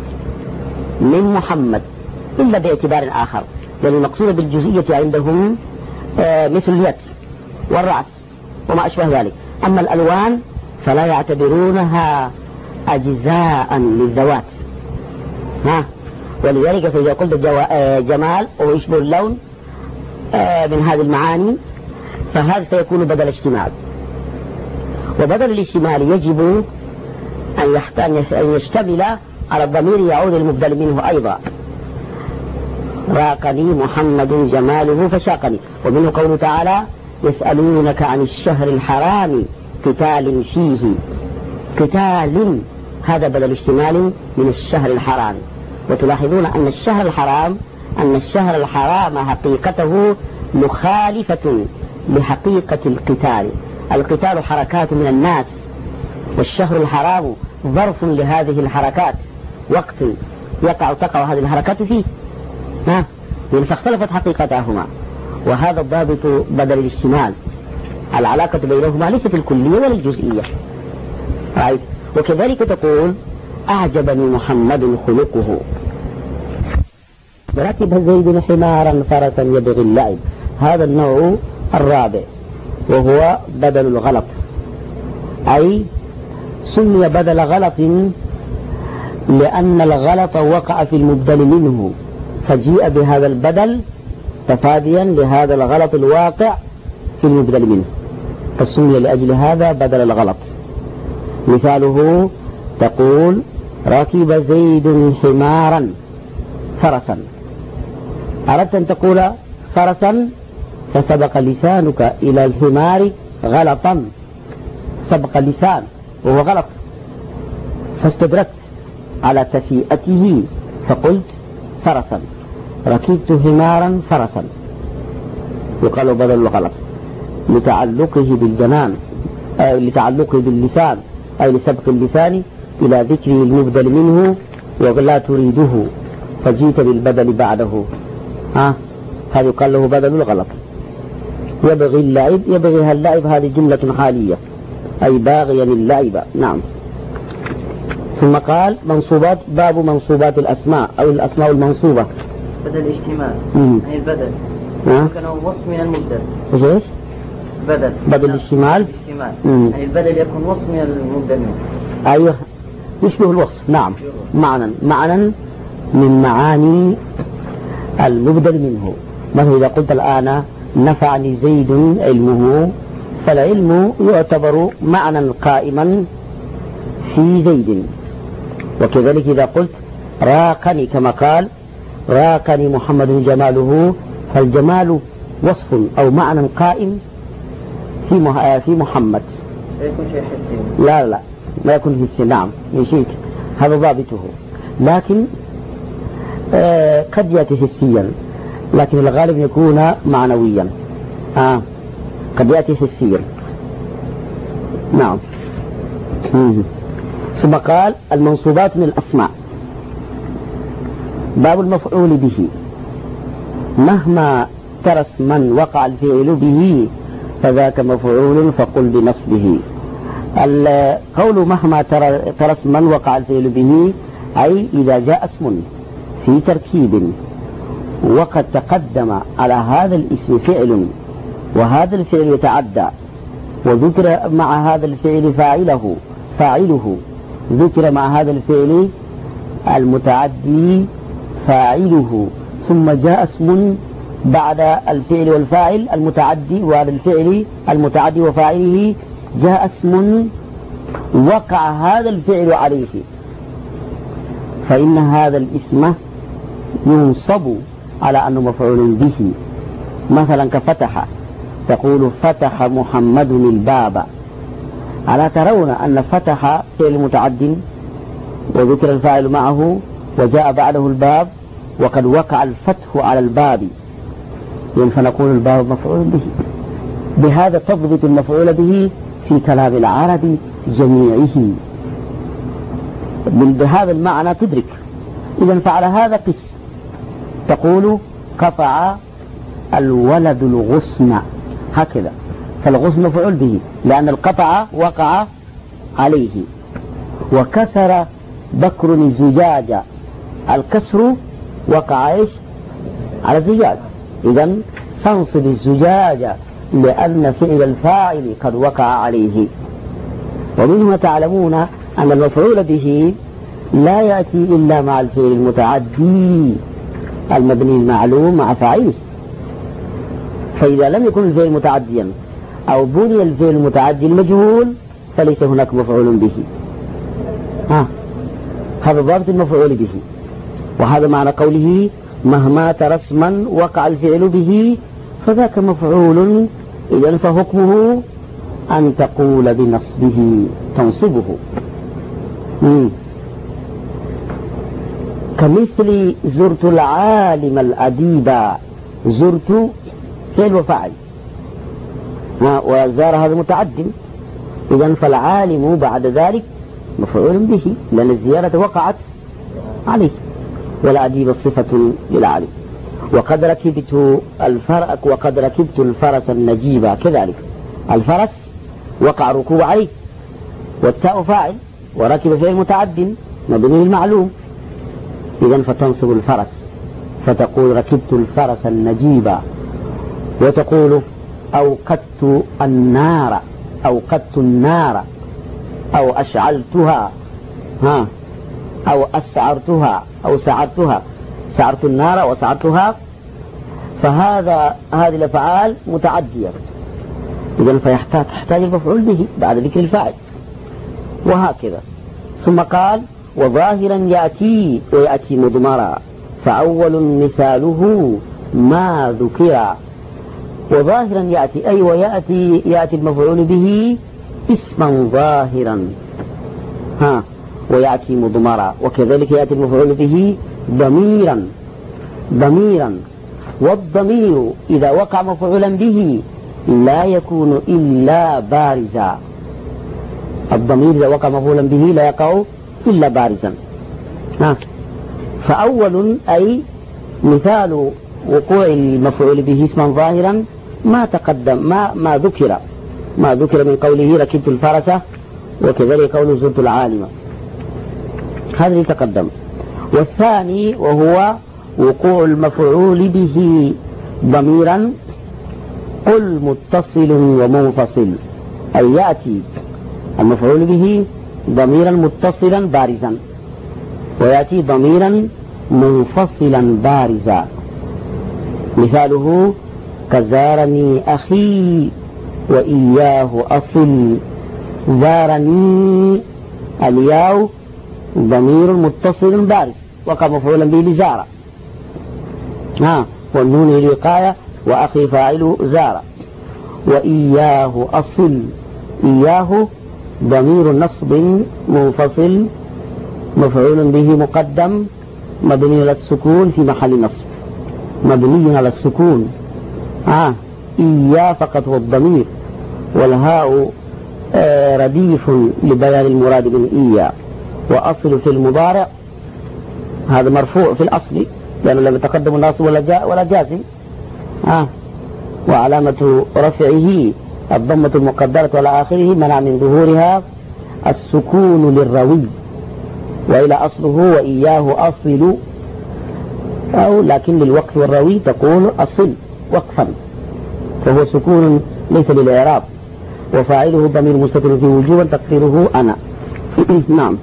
من محمد إلا باعتبار آخر، لأن المقصود بالجزئية عندهم آه مثل اليد والرأس وما أشبه ذلك. أما الألوان فلا يعتبرونها أجزاء للذوات، ها ولذلك فإذا قلت جمال ويشبه اللون آه من هذه المعاني فهذا سيكون بدل اشتمال. وبدل الاشتمال يجب أن يشتمل على الضمير يعود المبدل منه أيضا، راقني محمد جماله فشاقني. ومنه قوله تعالى يسألونك عن الشهر الحرام قتال فيه، قتال هذا بدل اشتمال من الشهر الحرام. وتلاحظون أن الشهر الحرام أن الشهر الحرام حقيقته مخالفة لحقيقة القتال. القتال حركات من الناس، والشهر الحرام ظرف لهذه الحركات، وقت يقع تقع هذه الحركات فيه، ها فاختلفت حقيقتهما. وهذا الضابط بدل الاشتمال، العلاقة بينهما ليست الكلية ولا الجزئية. وكذلك تقول أعجبني محمد خلقه، ركب زيد حمارا فرسا يبغي اللعب. هذا النوع الرابع وهو بدل الغلط، أي سمي بدل غلط لأن الغلط وقع في المبدل منه، فجيء بهذا البدل تفاديا لهذا الغلط الواقع في المبدل منه، فسمي لأجل هذا بدل الغلط. مثاله تقول ركب زيد حمارا فرسا، أردت أن تقول فرسا فسبق لسانك إلى الحمار غلطا، سبق اللسان وهو غلط، فاستدركت على تفيئته فقلت فرسا، ركبت حمارا فرسا، يقال بدل الغلط لتعلقه بالجنان، أي لتعلقه باللسان، أي لسبق اللسان إلى ذكر المبدل منه ولا تريده فجيت بالبدل بعده، ها هذا يقال له بدل الغلط. يبغي اللعب، يبغيها اللعب، هذه جملة حالية أي باغيا اللعب. نعم. ثم قال منصوبات، باب منصوبات الأسماء أو الأسماء المنصوبة. بدل الاشتمال أي البدل كان وصف من المبدل. إيش؟ بدل بدل الاشتمال يعني البدل يكون وصف من المبدل منه. أيوه يشبه الوصف. نعم معنى معنى من معاني المبدل منه. مثلا إذا قلت الآن نفعني زيد علمه، فالعلم يعتبر معنى قائما في زيد. وكذلك إذا قلت راقني كما قال راقني محمد جماله، فالجمال وصف أو معنى قائم في في محمد. لا يكون شيء حسي. لا لا ما يكون حسي. نعم يشيك هذا ضابطه، لكن آه قد يأتي حسيا، لكن الغالب يكون معنويا. آه قد يأتي حسيا. نعم. ثم قال المنصوبات من الأسماء. باب المفعول به. مهما ترى اسما وقع الفعل به فذاك مفعول فقل بنصبه. القول مهما ترى ترى اسما وقع الفعل به أي إذا جاء اسم في تركيب وقد تقدم على هذا الاسم فعل وهذا الفعل يتعدى وذكر مع هذا الفعل فاعله فاعله ذكر مع هذا الفعل المتعدي فاعله، ثم جاء اسم بعد الفعل والفاعل المتعدي، وهذا الفعل المتعدي وفاعله جاء اسم وقع هذا الفعل عليه، فإن هذا الاسم ينصب على أنه مفعول به. مثلا كفتح، تقول فتح محمد الباب، ألا ترون أن فتح فعل متعد وذكر الفاعل معه وجاء بعده الباب وقد وقع الفتح على الباب، فنقول الباب مفعول به. بهذا تضبط المفعول به في كلام العرب جميعه، بهذا المعنى تدرك. إذا فعلى هذا قس، تقول قطع الولد الغصن، هكذا، فالغصن مفعول به لأن القطع وقع عليه. وكسر بكر الزجاج، الكسر وقع ايش على الزجاج، إذن فانصب الزجاج لأن فعل الفاعل قد وقع عليه. ومنه تعلمون أن المفعول به لا يأتي إلا مع الفعل المتعدي المبني المعلوم مع فاعله، فإذا لم يكن الفعل متعديا أو بني الفعل المتعدي المجهول فليس هناك مفعول به. ها هذا ضابط المفعول به، وهذا معنى قوله مهما ترى اسما وقع الفعل به فذاك مفعول، إذن فحكمه أن تقول بنصبه تنصبه. مم. كمثل زرت العالم الأديب، زرت فعل وفاعل وزار هذا متعد، إذن فالعالم بعد ذلك مفعول به لأن الزيارة وقعت عليه، والأديب الصفة للعالم. وقد ركبت الفرق وقد ركبت الفرس النجيب، كذلك الفرس وقع ركوب عليه والتاء فاعل وركب فعل متعد مبني المعلوم، إذن فتنصب الفرس فتقول ركبت الفرس النجيب، وتقول أوقدت النار، أوقدت النار، أو أشعلتها، ها، أو أسعرتها، أو سعرتها، سعرت النار وسعرتها. فهذا هذه الأفعال متعدية، إذن فيحتاج تحتاج المفعول به بعد ذكر الفاعل، وهكذا. ثم قال وظاهرا يأتي ويأتي مضمرا، فأول مثاله ما ذكر. وظاهرا يأتي أي ويأتي يأتي المفعول به اسما ظاهرا، ها، ويأتي مضمرا، وكذلك يأتي المفعول به ضميرا ضميرا. والضمير إذا وقع مفعولا به لا يكون إلا بارزا، الضمير إذا وقع مفعولا به لا يقع إلا بارزا. ها. فأول أي مثال وقوع المفعول به اسما ظاهرا ما تقدم ما ما ذكر ما ذكر من قوله ركبت الفرس، وكذلك قوله زرت العالم، هذا اللي تقدم. والثاني وهو وقوع المفعول به ضميرا، قل متصل ومنفصل، أي يأتي المفعول به ضميرا متصلا بارزا، ويأتي ضميرا منفصلا بارزا. مثاله كزارني أخي وإياه أصل. زارني الياء ضمير متصل بارز وقع مفعولا به لزار، ها، والنون للوقاية، وأخي فاعل زار. وإياه أصل، إياه ضمير نصب منفصل مفعول به مقدم مبني على السكون في محل نصب، مبني على السكون. آه. إياه فقط هو الضمير، والهاء آه رديف لبيان المراد من إياه. وأصل في المضارع هذا مرفوع في الأصل لأنه لم يتقدم الناصب ولا جاء ولا جازم. آه. وعلامة رفعه الضمة المقدرة على آخره منع من ظهورها السكون للروي، وإلى أصله وإياه أصل، أو لكن للوقف والروي تقول أصل وقفا، فهو سكون ليس للإعراب. وفاعله ضمير مستتر في وجوبا تقديره أنا. نعم.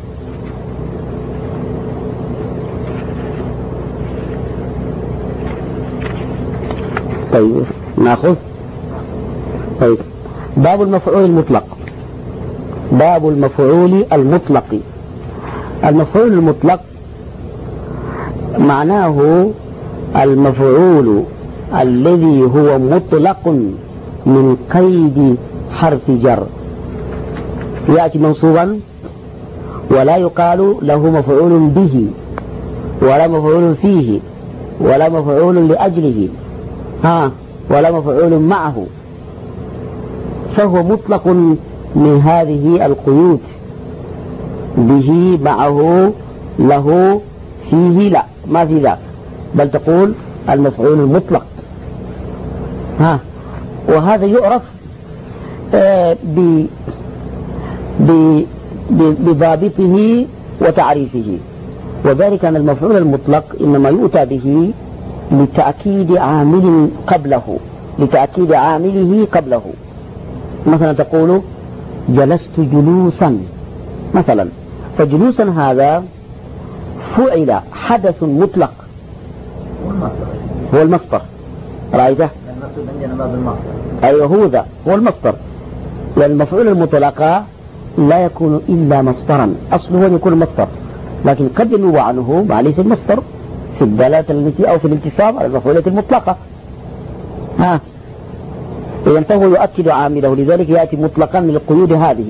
طيب نأخذ. طيب باب المفعول المطلق. باب المفعول المطلق. المفعول المطلق معناه المفعول الذي هو مطلق من قيد حرف جر، يأتي منصوبا ولا يقال له مفعول به ولا مفعول فيه ولا مفعول لأجله، ها، ولا مفعول معه، فهو مطلق من هذه القيود، به معه له فيه لا، ما في ذاك، بل تقول المفعول المطلق. ها. وهذا يعرف آه ب بضابطه وتعريفه، وذلك أن المفعول المطلق إنما يؤتى به لتأكيد عامل قبله، لتأكيد عامله قبله. مثلا تقول جلست جلوسا مثلا، فجلوسا هذا فعل حدث مطلق هو المصدر، رأيته؟ أيوه هو ذا هو المصدر، لأن المفعول المطلق لا يكون إلا مصدرا، أصله أن يكون مصدر، لكن قد ينوب عنه ما ليس المصدر في الدلالة التي أو في الانتصاب على المفعولات المطلقة. ها. إذن فهو يؤكد عامله، لذلك يأتي مطلقا من القيود هذه.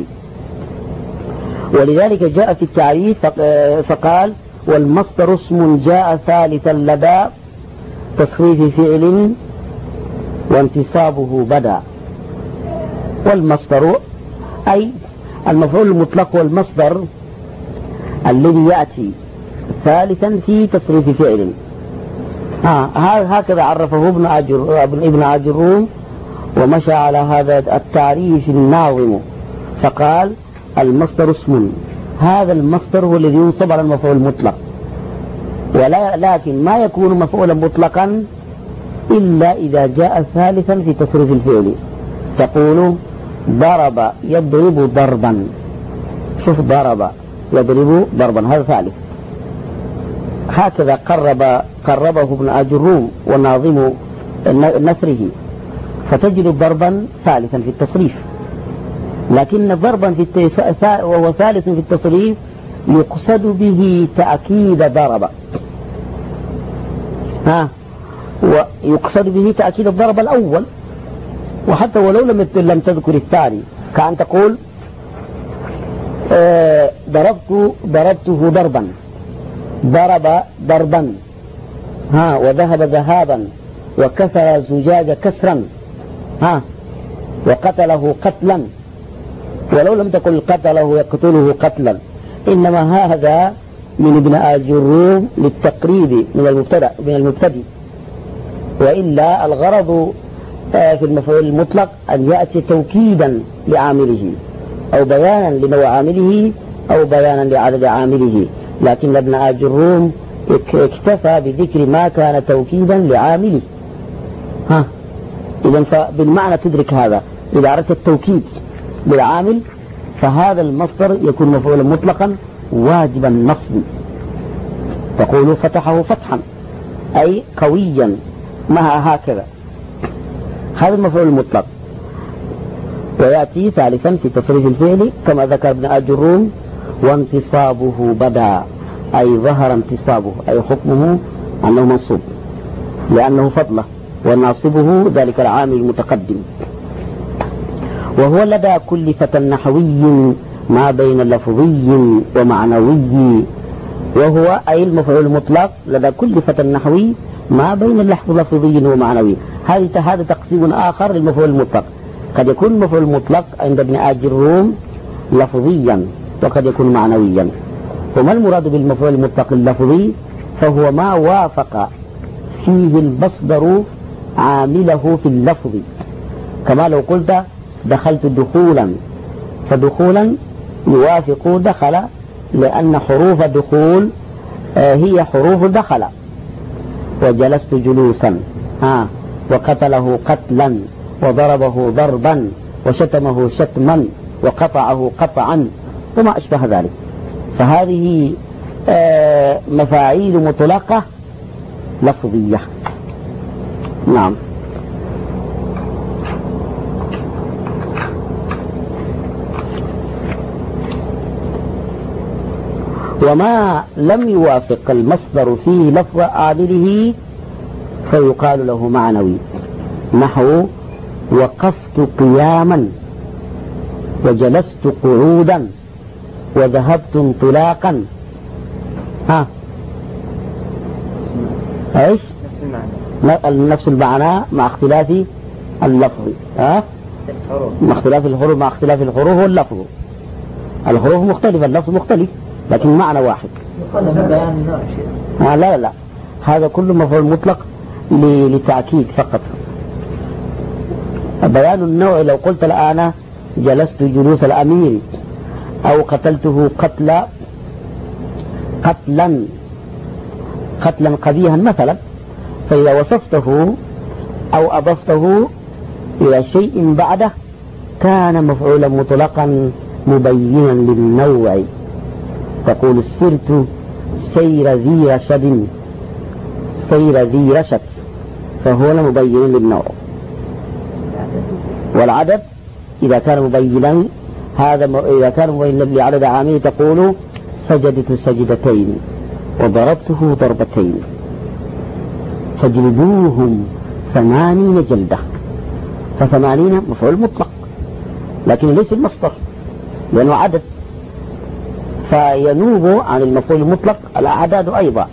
ولذلك جاء في التعريف فقال والمصدر اسم جاء ثالثا لدى تصريف فعل وانتصابه بدا. والمصدر أي المفعول المطلق والمصدر الذي يأتي ثالثا في تصريف فعل. آه هكذا عرفه ابن عجر ابن عجروم، ومشى على هذا التعريف الناظم، فقال المصدر اسم، هذا المصدر هو الذي ينصب على المفعول المطلق. ولا لكن ما يكون مفعولا مطلقا إلا إذا جاء ثالثا في تصريف الفعل. تقول ضرب يضرب ضربا، شوف ضرب يضرب ضربا هذا ثالث. هكذا قرب قربه ابن أجروم وناظم نثره، فتجد ضربا ثالثا في التصريف. لكن ضربا في التس... وهو ثالث في التصريف يقصد به تأكيد ضرب، ها، ويقصد به تأكيد الضرب الأول، وحتى ولو لم لم تذكر الثاني، كأن تقول آه ضربت ضربته ضربا، ضرب ضربا، ها، وذهب ذهابا، وكسر الزجاج كسرا، ها، وقتله قتلا. ولو لم تقل قتله يقتله قتلا، إنما هذا من ابن آجروم للتقريب من المبتدأ من المبتدئ. وإلا الغرض في المفعول المطلق أن يأتي توكيدا لعامله أو بيانا لنوع عامله أو بيانا لعدد عامله. لكن ابن آجروم اكتفى بذكر ما كان توكيدا لعامله. ها، إذن فبالمعنى تدرك هذا. إذا أردت التوكيد للعامل فهذا المصدر يكون مفعولا مطلقا واجب النصب. تقول فتحه فتحا أي قويا، مع هكذا، هذا المفعول المطلق. ويأتي ثالثا في تصريف الفعل كما ذكر ابن أجروم: وانتصابه بدا، أي ظهر انتصابه، أي حكمه أنه منصوب لأنه فضله، وناصبه ذلك العامل المتقدم. وهو لدى كل فتى نحوي ما بين لفظي ومعنوي. وهو أي المفعول المطلق لدى كل فتى نحوي ما بين اللفظ لفظي ومعنوي. هذا تقسيم آخر للمفعول المطلق. قد يكون المفعول المطلق عند ابن آجروم لفظيا وقد يكون معنويا. وما المراد بالمفعول المطلق اللفظي؟ فهو ما وافق فيه المصدر عامله في اللفظ، كما لو قلت دخلت دخولا، فدخولا يوافق دخل، لأن حروف دخول هي حروف دخل. وجلست جلوسا، ها، وقتله قتلا، وضربه ضربا، وشتمه شتما، وقطعه قطعا، وما أشبه ذلك. فهذه مفاعيل مطلقة لفظية. نعم. وما لم يوافق المصدر فيه لفظ عامله فيقال له معنوي، نحو وقفت قياما، وجلست قعودا، وذهبت انطلاقا. ها، ايش؟ نفس المعنى مع اختلاف اللفظ. ها، مع اختلاف الحروف مع اختلاف الحروف واللفظ. الحروف مختلفة، اللفظ مختلف، لكن معنى واحد. آه لا لا لا، هذا كله مفعول مطلق لتأكيد فقط. بيان النوع لو قلت الآن جلست جلوس الأمير، أو قتلته قتلا قتلا قتلا قبيحا مثلا، فإذا وصفته أو أضفته إلى شيء بعده كان مفعولا مطلقا مبينا للنوع. تقول سرت سير ذي رشد، سير ذي رشد، فهو مبين للنوع. والعدد إذا كان مبينا، هذا إذا كان مبينا لعدد عامل تقول سجدت سجدتين، وضربته ضربتين، فاجلدوهم ثمانين جلدة. فثمانين مفعول مطلق لكن ليس المصدر لأنه عدد، فينوب عن المفعول المطلق الأعداد أيضا.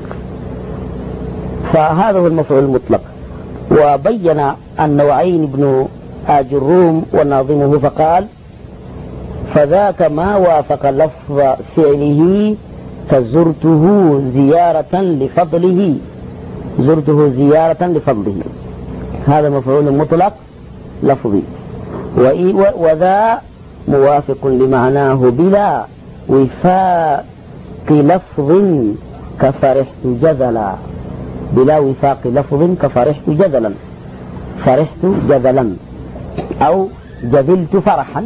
فهذا هو المفعول المطلق. وبين النوعين ابن آجروم وناظمه فقال: فذاك ما وافق لفظ فعله كزرته زيارة لفضله، زرته زيارة لفضله، هذا مفعول مطلق لفظي. وذا موافق لمعناه بلا وفاق لفظ كفرحت جذلا بلا وفاق لفظ كفرحت جذلا، فرحت جذلا أو جذلت فرحا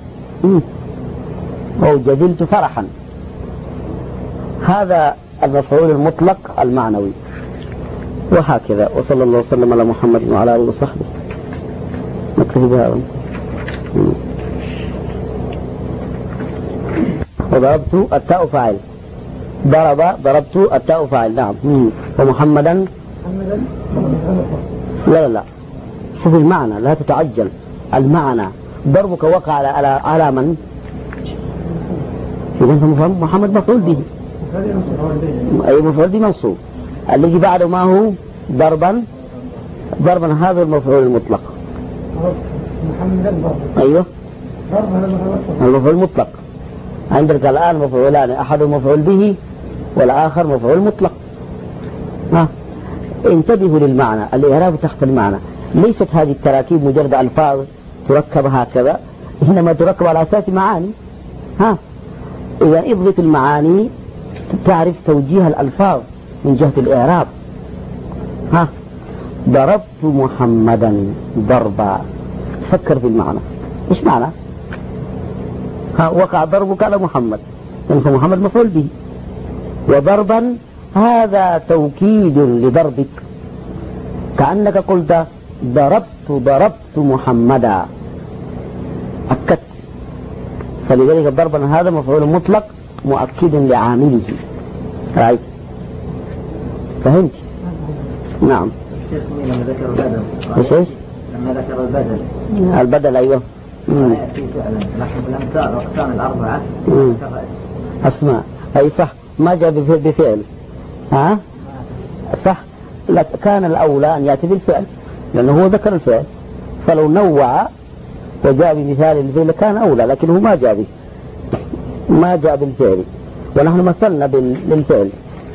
أو جذلت فرحا. هذا المفعول المطلق المعنوي. وهكذا. وصلى الله وسلم على محمد وعلى آله وصحبه. نكتفي بهذا. وضربت التاء فاعل، ضرب ضربت التاء فاعل. نعم. ومحمدا لا لا لا شوف المعنى، لا تتعجل. المعنى ضربك وقع على على, على من؟ إذا فمفهوم محمد مفعول به، أي مفعول به منصوب. الذي بعده ما هو ضربا ضربا هذا المفعول المطلق. أيوه المفعول المطلق. عندك الآن مفعولان، أحد مفعول به والآخر مفعول مطلق. ها انتبهوا للمعنى، الإعراب تحت المعنى. ليست هذه التراكيب مجرد ألفاظ تركب هكذا، إنما تركب على أساس معاني. ها إذا إضبط المعاني تعرف توجيه الألفاظ من جهة الإعراب. ها ضربت محمدا ضربا، فكر في المعنى. إيش معنى؟ ها وقع ضربك على محمد، يعني محمد مفعول به، وضربا هذا توكيد لضربك، كأنك قلت ضربت ضربت محمدا، أكدت. فلذلك ضربا هذا مفعول مطلق مؤكد لعامله. رأيت؟ فهمت؟ نعم. لما ذكر البدل ايش ايش؟ لما ذكر البدل البدل أيوه. يأتي فعلا نحن الأمثال والأقسام الأربعة أسماء. أي صح، ما جاء بفعل. ها صح. لك كان الأولى أن يأتي بالفعل لأنه هو ذكر الفعل، فلو نوع وجاء بمثال الفعل كان أولى، لكنه ما جاء به، ما جاء بالفعل. ونحن مثلنا بالفعل،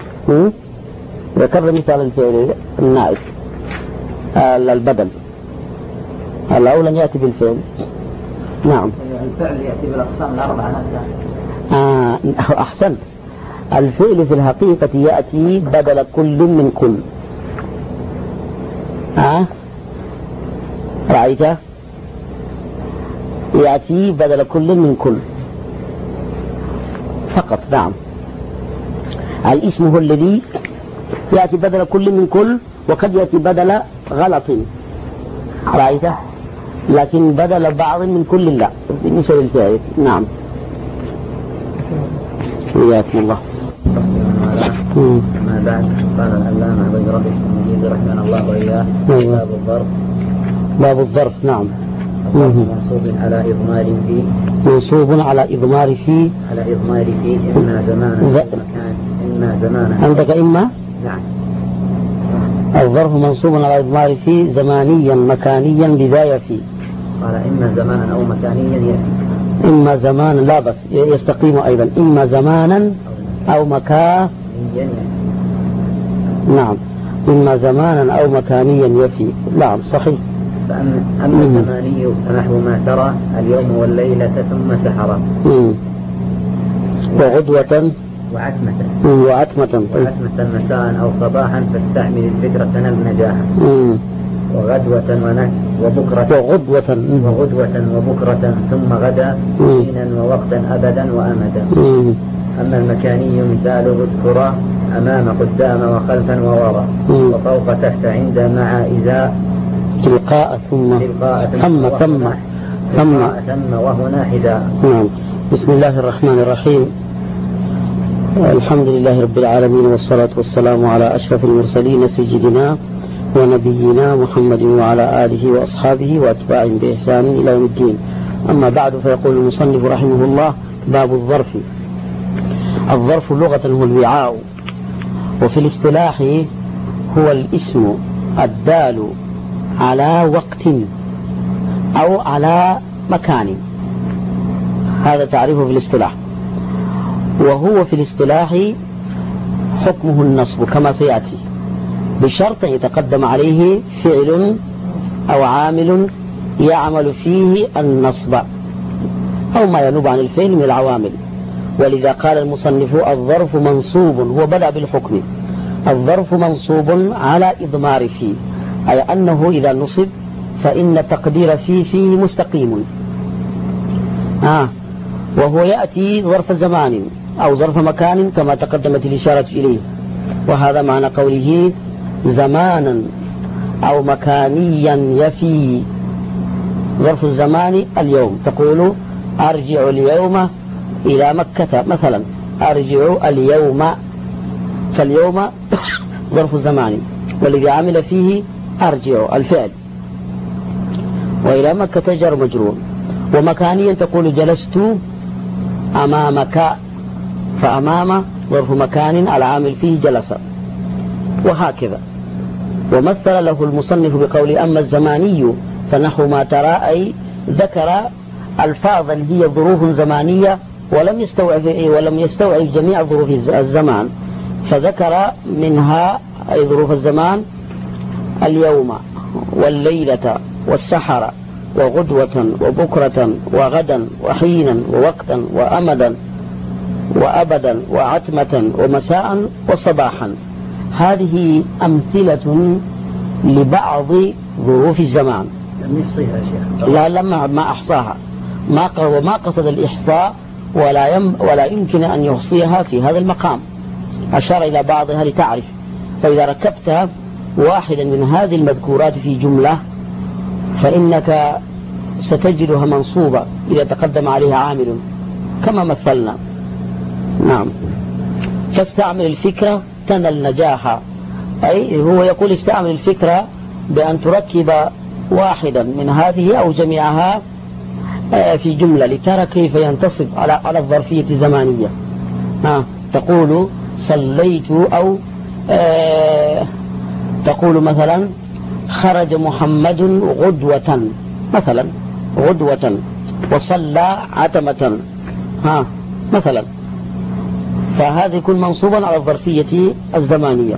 ذكر مثال الفعل النائب البدل، الأولى أن يأتي بالفعل. نعم. الفعل يأتي بالأقسام الأربعة نفسها. آه أحسنت. الفعل في الحقيقة يأتي بدل كل من كل. آه رأيت؟ يأتي بدل كل من كل فقط. نعم. الاسم هو الذي يأتي بدل كل من كل، وقد يأتي بدل غلط، رأيت؟ لكن بدل بعض من كل لا بالنسبة للفعل. نعم. وياكم الله. أما بعد، قال العلامة عبد ربه المجيد رحمه الله وإياه باب الظرف. باب الظرف. نعم. منصوب على إضمار في منصوب على إضمار في على إضمار في إما زمانا ز... مكان إما زمانا. عندك إما؟ نعم. الظرف منصوب على إضمار في زمانيا مكانيا بداية في. قال إما زمانا أو مكانيا يأتي. إما زمانا لا بس يستقيم أيضا، إما زمانا أو مكانيا. نعم. إما زمانا أو مكانيا يفي. نعم صحيح. فأما الزماني فنحو ما ترى اليوم والليلة ثم سحرا. وغدوة وعتمة وعتمة وعتمة مساء أو صباحا فاستعمل الفكرة النجاح. وغدوة ونك وبكرة وغدوة وغدوة وبكرة ثم غدا حينا ووقتا أبدا وأمدا. أما المكاني مثاله اذكرا أمام قدام وخلفا ووراء وفوق تحت عند مع إذا تلقاء ثم تلقاء ثم ثم ثم ثم وهنا حدا. نعم. بسم الله الرحمن الرحيم. الحمد لله رب العالمين، والصلاة والسلام على أشرف المرسلين سيدنا ونبينا محمد وعلى آله وأصحابه وأتباعهم بإحسان إلى يوم الدين. أما بعد، فيقول المصنف رحمه الله: باب الظرف. الظرف لغة هو الوعاء، وفي الاصطلاح هو الاسم الدال على وقت أو على مكان. هذا تعريفه في الاصطلاح. وهو في الاصطلاح حكمه النصب كما سيأتي، بشرط يتقدم عليه فعل أو عامل يعمل فيه النصب، أو ما ينوب عن الفعل من العوامل. ولذا قال المصنف الظرف منصوب، هو بدأ بالحكم، الظرف منصوب على إضمار فيه، أي أنه إذا نصب فإن التقدير فيه فيه مستقيم. آه وهو يأتي ظرف زمان أو ظرف مكان كما تقدمت الإشارة إليه، وهذا معنى قوله زمانا أو مكانيا يفي. ظرف الزمان اليوم، تقول أرجع اليوم إلى مكة مثلا، أرجع اليوم، فاليوم ظرف الزمان والذي عمل فيه أرجع الفعل، وإلى مكة جر مجرور. ومكانيا تقول جلست أمامك، فأمام ظرف مكان العامل فيه جلس، وهكذا. ومثل له المصنف بقول أما الزماني فنحو ما ترى، أي ذكر ألفاظا هي ظروف زمانية ولم يستوعب ولم يستوعب جميع ظروف الزمان، فذكر منها أي ظروف الزمان اليوم والليلة والسحر وغدوة وبكرة وغدا وحينا ووقتا وأمدا وأبدا وعتمة ومساء وصباحا. هذه أمثلة لبعض ظروف الزمان. لم يحصيها شيخ. لا لما ما أحصاها، ما وما قصد الإحصاء، ولا يم ولا يمكن أن يحصيها في هذا المقام، أشار إلى بعضها لتعرف. فإذا ركبت واحدا من هذه المذكورات في جملة فإنك ستجدها منصوبة إذا تقدم عليها عامل كما مثلنا. نعم. فاستعمل الفكرة تنل نجاحا، أي هو يقول استعمل الفكرة بأن تركب واحدا من هذه أو جميعها في جملة لترى كيف ينتصب على على الظرفية الزمانية. ها تقول صليت، أو آه تقول مثلا خرج محمد غدوة مثلا، غدوة، وصلى عتمة ها مثلا، فهذا يكون منصوبا على الظرفية الزمانية.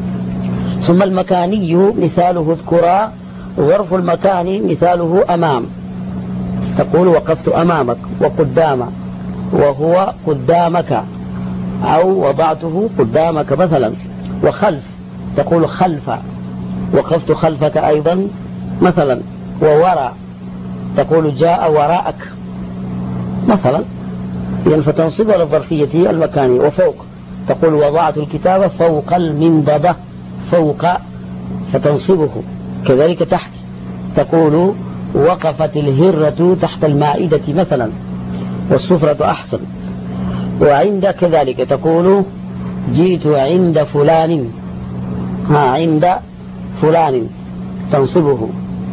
ثم المكاني مثاله اذكرا، ظرف المكان مثاله أمام، تقول وقفت أمامك، وقدام وهو قدامك، أو وضعته قدامك مثلا. وخلف تقول خلف، وقفت خلفك أيضا مثلا. ووراء تقول جاء وراءك مثلا. يعني فتنصب على الظرفية المكانية. وفوق تقول وضعت الكتاب فوق المنضدة، فوق فتنصبه. كذلك تحت تقول وقفت الهرة تحت المائدة مثلا، والسفرة أحسن. وعند كذلك تقول جئت عند فلان، ها عند فلان تنصبه.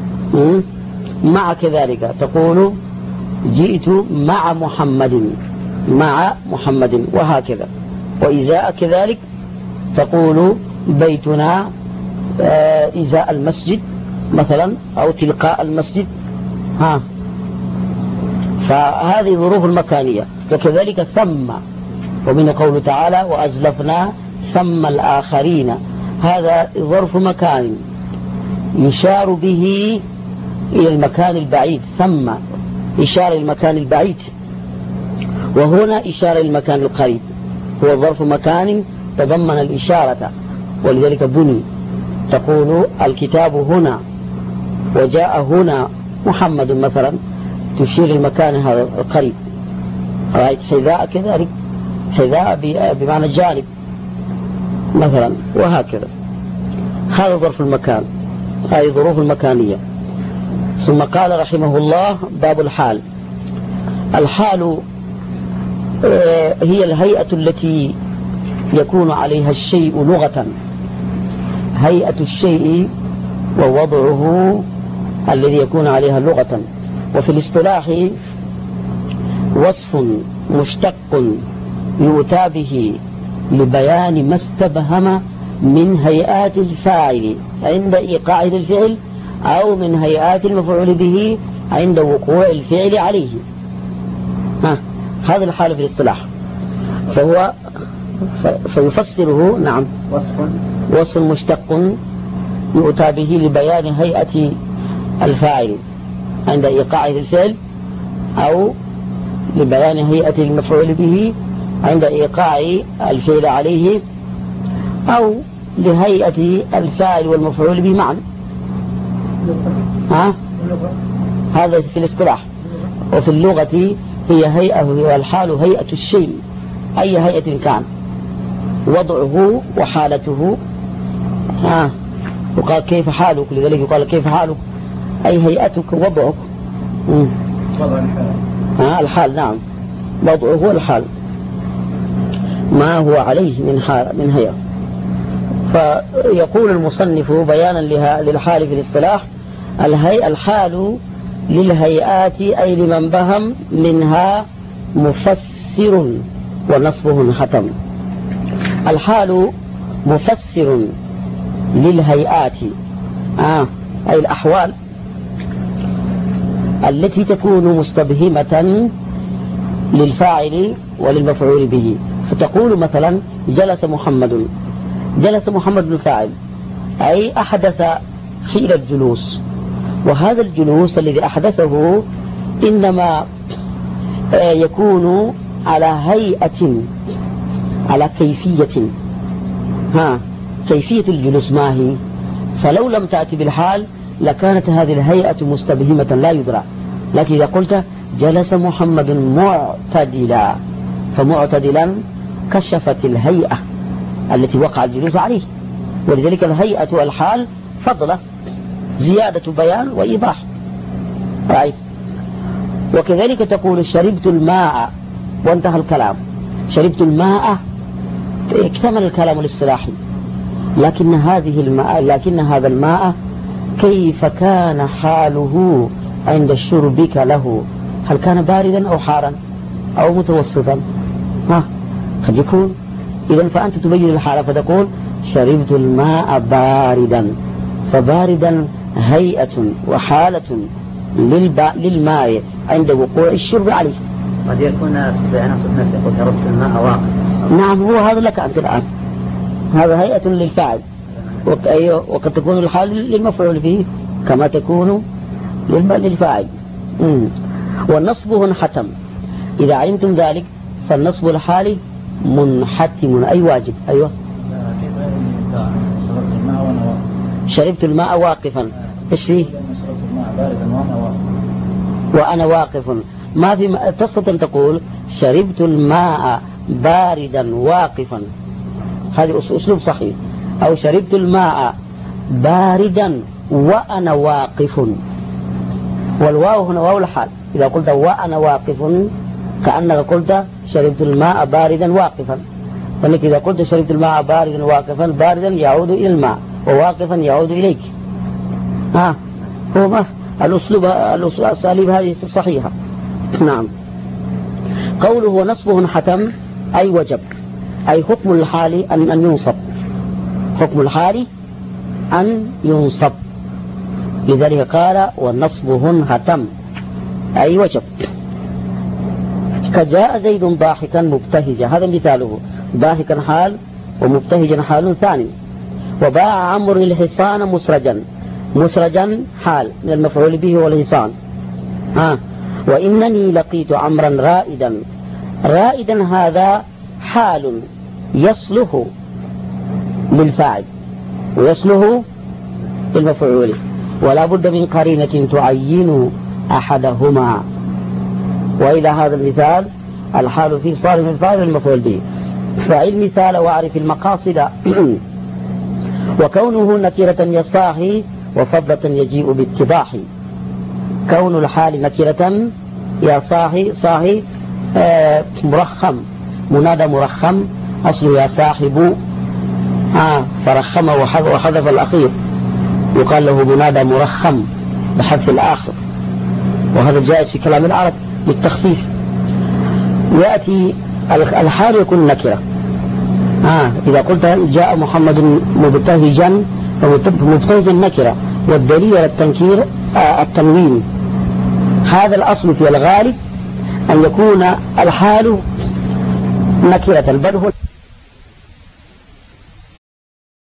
مع كذلك تقول جئت مع محمد، مع محمد، وهكذا. وإزاء كذلك تقول بيتنا إزاء المسجد مثلا، أو تلقاء المسجد. ها فهذه ظروف المكانية. وكذلك ثم، ومن قوله تعالى وأزلفنا ثم الآخرين، هذا ظرف مكان يشار به إلى المكان البعيد، ثم إشارة المكان البعيد، وهنا إشارة المكان القريب. هو ظرف مكان تضمن الإشارة، ولذلك بني. تقول الكتاب هنا، وجاء هنا محمد مثلا، تشير المكان هذا القريب. رأيت حذاء كذلك، حذاء بمعنى جانب مثلا، وهكذا. هذا ظرف المكان، هذه ظروف المكانية. ثم قال رحمه الله باب الحال. الحال هي الهيئة التي يكون عليها الشيء لغة، هيئة الشيء ووضعه الذي يكون عليها لغة. وفي الاصطلاح وصف مشتق يؤتى به لبيان ما استبهم من هيئات الفاعل عند إيقاعه الفعل، أو من هيئات المفعول به عند وقوع الفعل عليه. ها هذا الحال في الاصطلاح. فهو فيفسره نعم وصف وصف مشتق يؤتى به لبيان هيئة الفاعل عند إيقاعه الفعل، أو لبيان هيئة المفعول به عند إيقاع الفعل عليه أو لهيئة الفاعل والمفعول به معا. ها؟ هذا في الاصطلاح. وفي اللغة هي هيئة والحال هيئة الشيء أي هيئة كان، وضعه وحالته. ها وقال كيف حالك، لذلك يقال كيف حالك أي هيئتك وضعك. وضع الحال. ها الحال نعم، وضعه هو الحال ما هو عليه من حال من هيئة. فيقول المصنف بيانا للحال في الاصطلاح: الهيئة الحال للهيئات أي لمن بهم منها مفسر ونصبه حتم. الحال مفسر للهيئات آه أي الأحوال التي تكون مستبهمة للفاعل وللمفعول به. فتقول مثلا جلس محمد، جلس محمد الفاعل أي أحدث فعل الجلوس، وهذا الجلوس الذي أحدثه إنما يكون على هيئة على كيفية. ها كيفية الجلوس ما هي؟ فلو لم تأتي بالحال لكانت هذه الهيئة مستبهمة لا يدرى. لكن إذا قلت جلس محمد معتدلا، فمعتدلا كشفت الهيئة التي وقع الجلوس عليه، ولذلك الهيئة والحال فضلة زيادة بيان وإيضاح. رأيت؟ وكذلك تقول شربت الماء وانتهى الكلام، شربت الماء اكتمل الكلام الاصطلاحي. لكن هذه الماء لكن هذا الماء كيف كان حاله عند شربك له؟ هل كان باردا أو حارا أو متوسطا؟ ها قد يكون. إذن فأنت تبين الحالة فتقول شربت الماء باردا، فباردا هيئة وحالة للماء عند وقوع الشرب عليه. قد يكون أنا صف نفسي قلت شربت الماء واقف. نعم هو هذا لك أنت الآن، هذا هيئة للفاعل، وقد تكون الحال للمفعول به كما تكون للفاعل. والنصب منحتم، إذا علمتم ذلك فالنصب الحالي منحتم أي واجب. أيوة شربت الماء واقفا، إيش فيه؟ وأنا واقف. ما في تستطيع أن تقول شربت الماء باردا واقفا، هذه أسلوب صحيح. أو شربت الماء باردا وأنا واقف، والواو هنا واو الحال. إذا قلت وأنا واقف كأنك قلت شربت الماء باردا واقفا، لأنك إذا قلت شربت الماء باردا واقفا، باردا يعود إلى الماء وواقفا يعود إليك. ها هو ما الأسلوب الأساليب هذه الصحيحة. نعم. قوله ونصبه حتم أي وجب، أي حكم الحال أن أن ينصب، حكم الحال أن ينصب. لذلك قال ونصبه حتم أي وجب. كجاء زيد ضاحكا مبتهجا، هذا مثاله، ضاحكا حال ومبتهجا حال ثاني. وباع عمرو الحصان مسرجا، مسرجا حال من المفعول به والحصان. ها وإنني لقيت عمرا رائدا، رائدا هذا حال يصله للفاعل ويصله للمفعول، ولا بد من قرينة تعين أحدهما. وإلى هذا المثال الحال فيه صار من الفاعل والمفعول به. فعل مثال واعرف المقاصد. وكونه نكرة يصاحي وفضة يجيء باتضاح. كون الحال نكرة يا صاحي، صاحي آه مرخم، منادى مرخم، أصله يا صاحب آه فرخم وحذف الأخير، يقال له منادى مرخم بحذف الآخر، وهذا جائز في كلام العرب للتخفيف. يأتي الحال يكون نكرة. آه إذا قلت جاء محمد مبتهجا فمبتهجا نكرة، والدليل على التنكير آه التنوين. هذا الأصل في الغالب أن يكون الحال نكرة، بل هو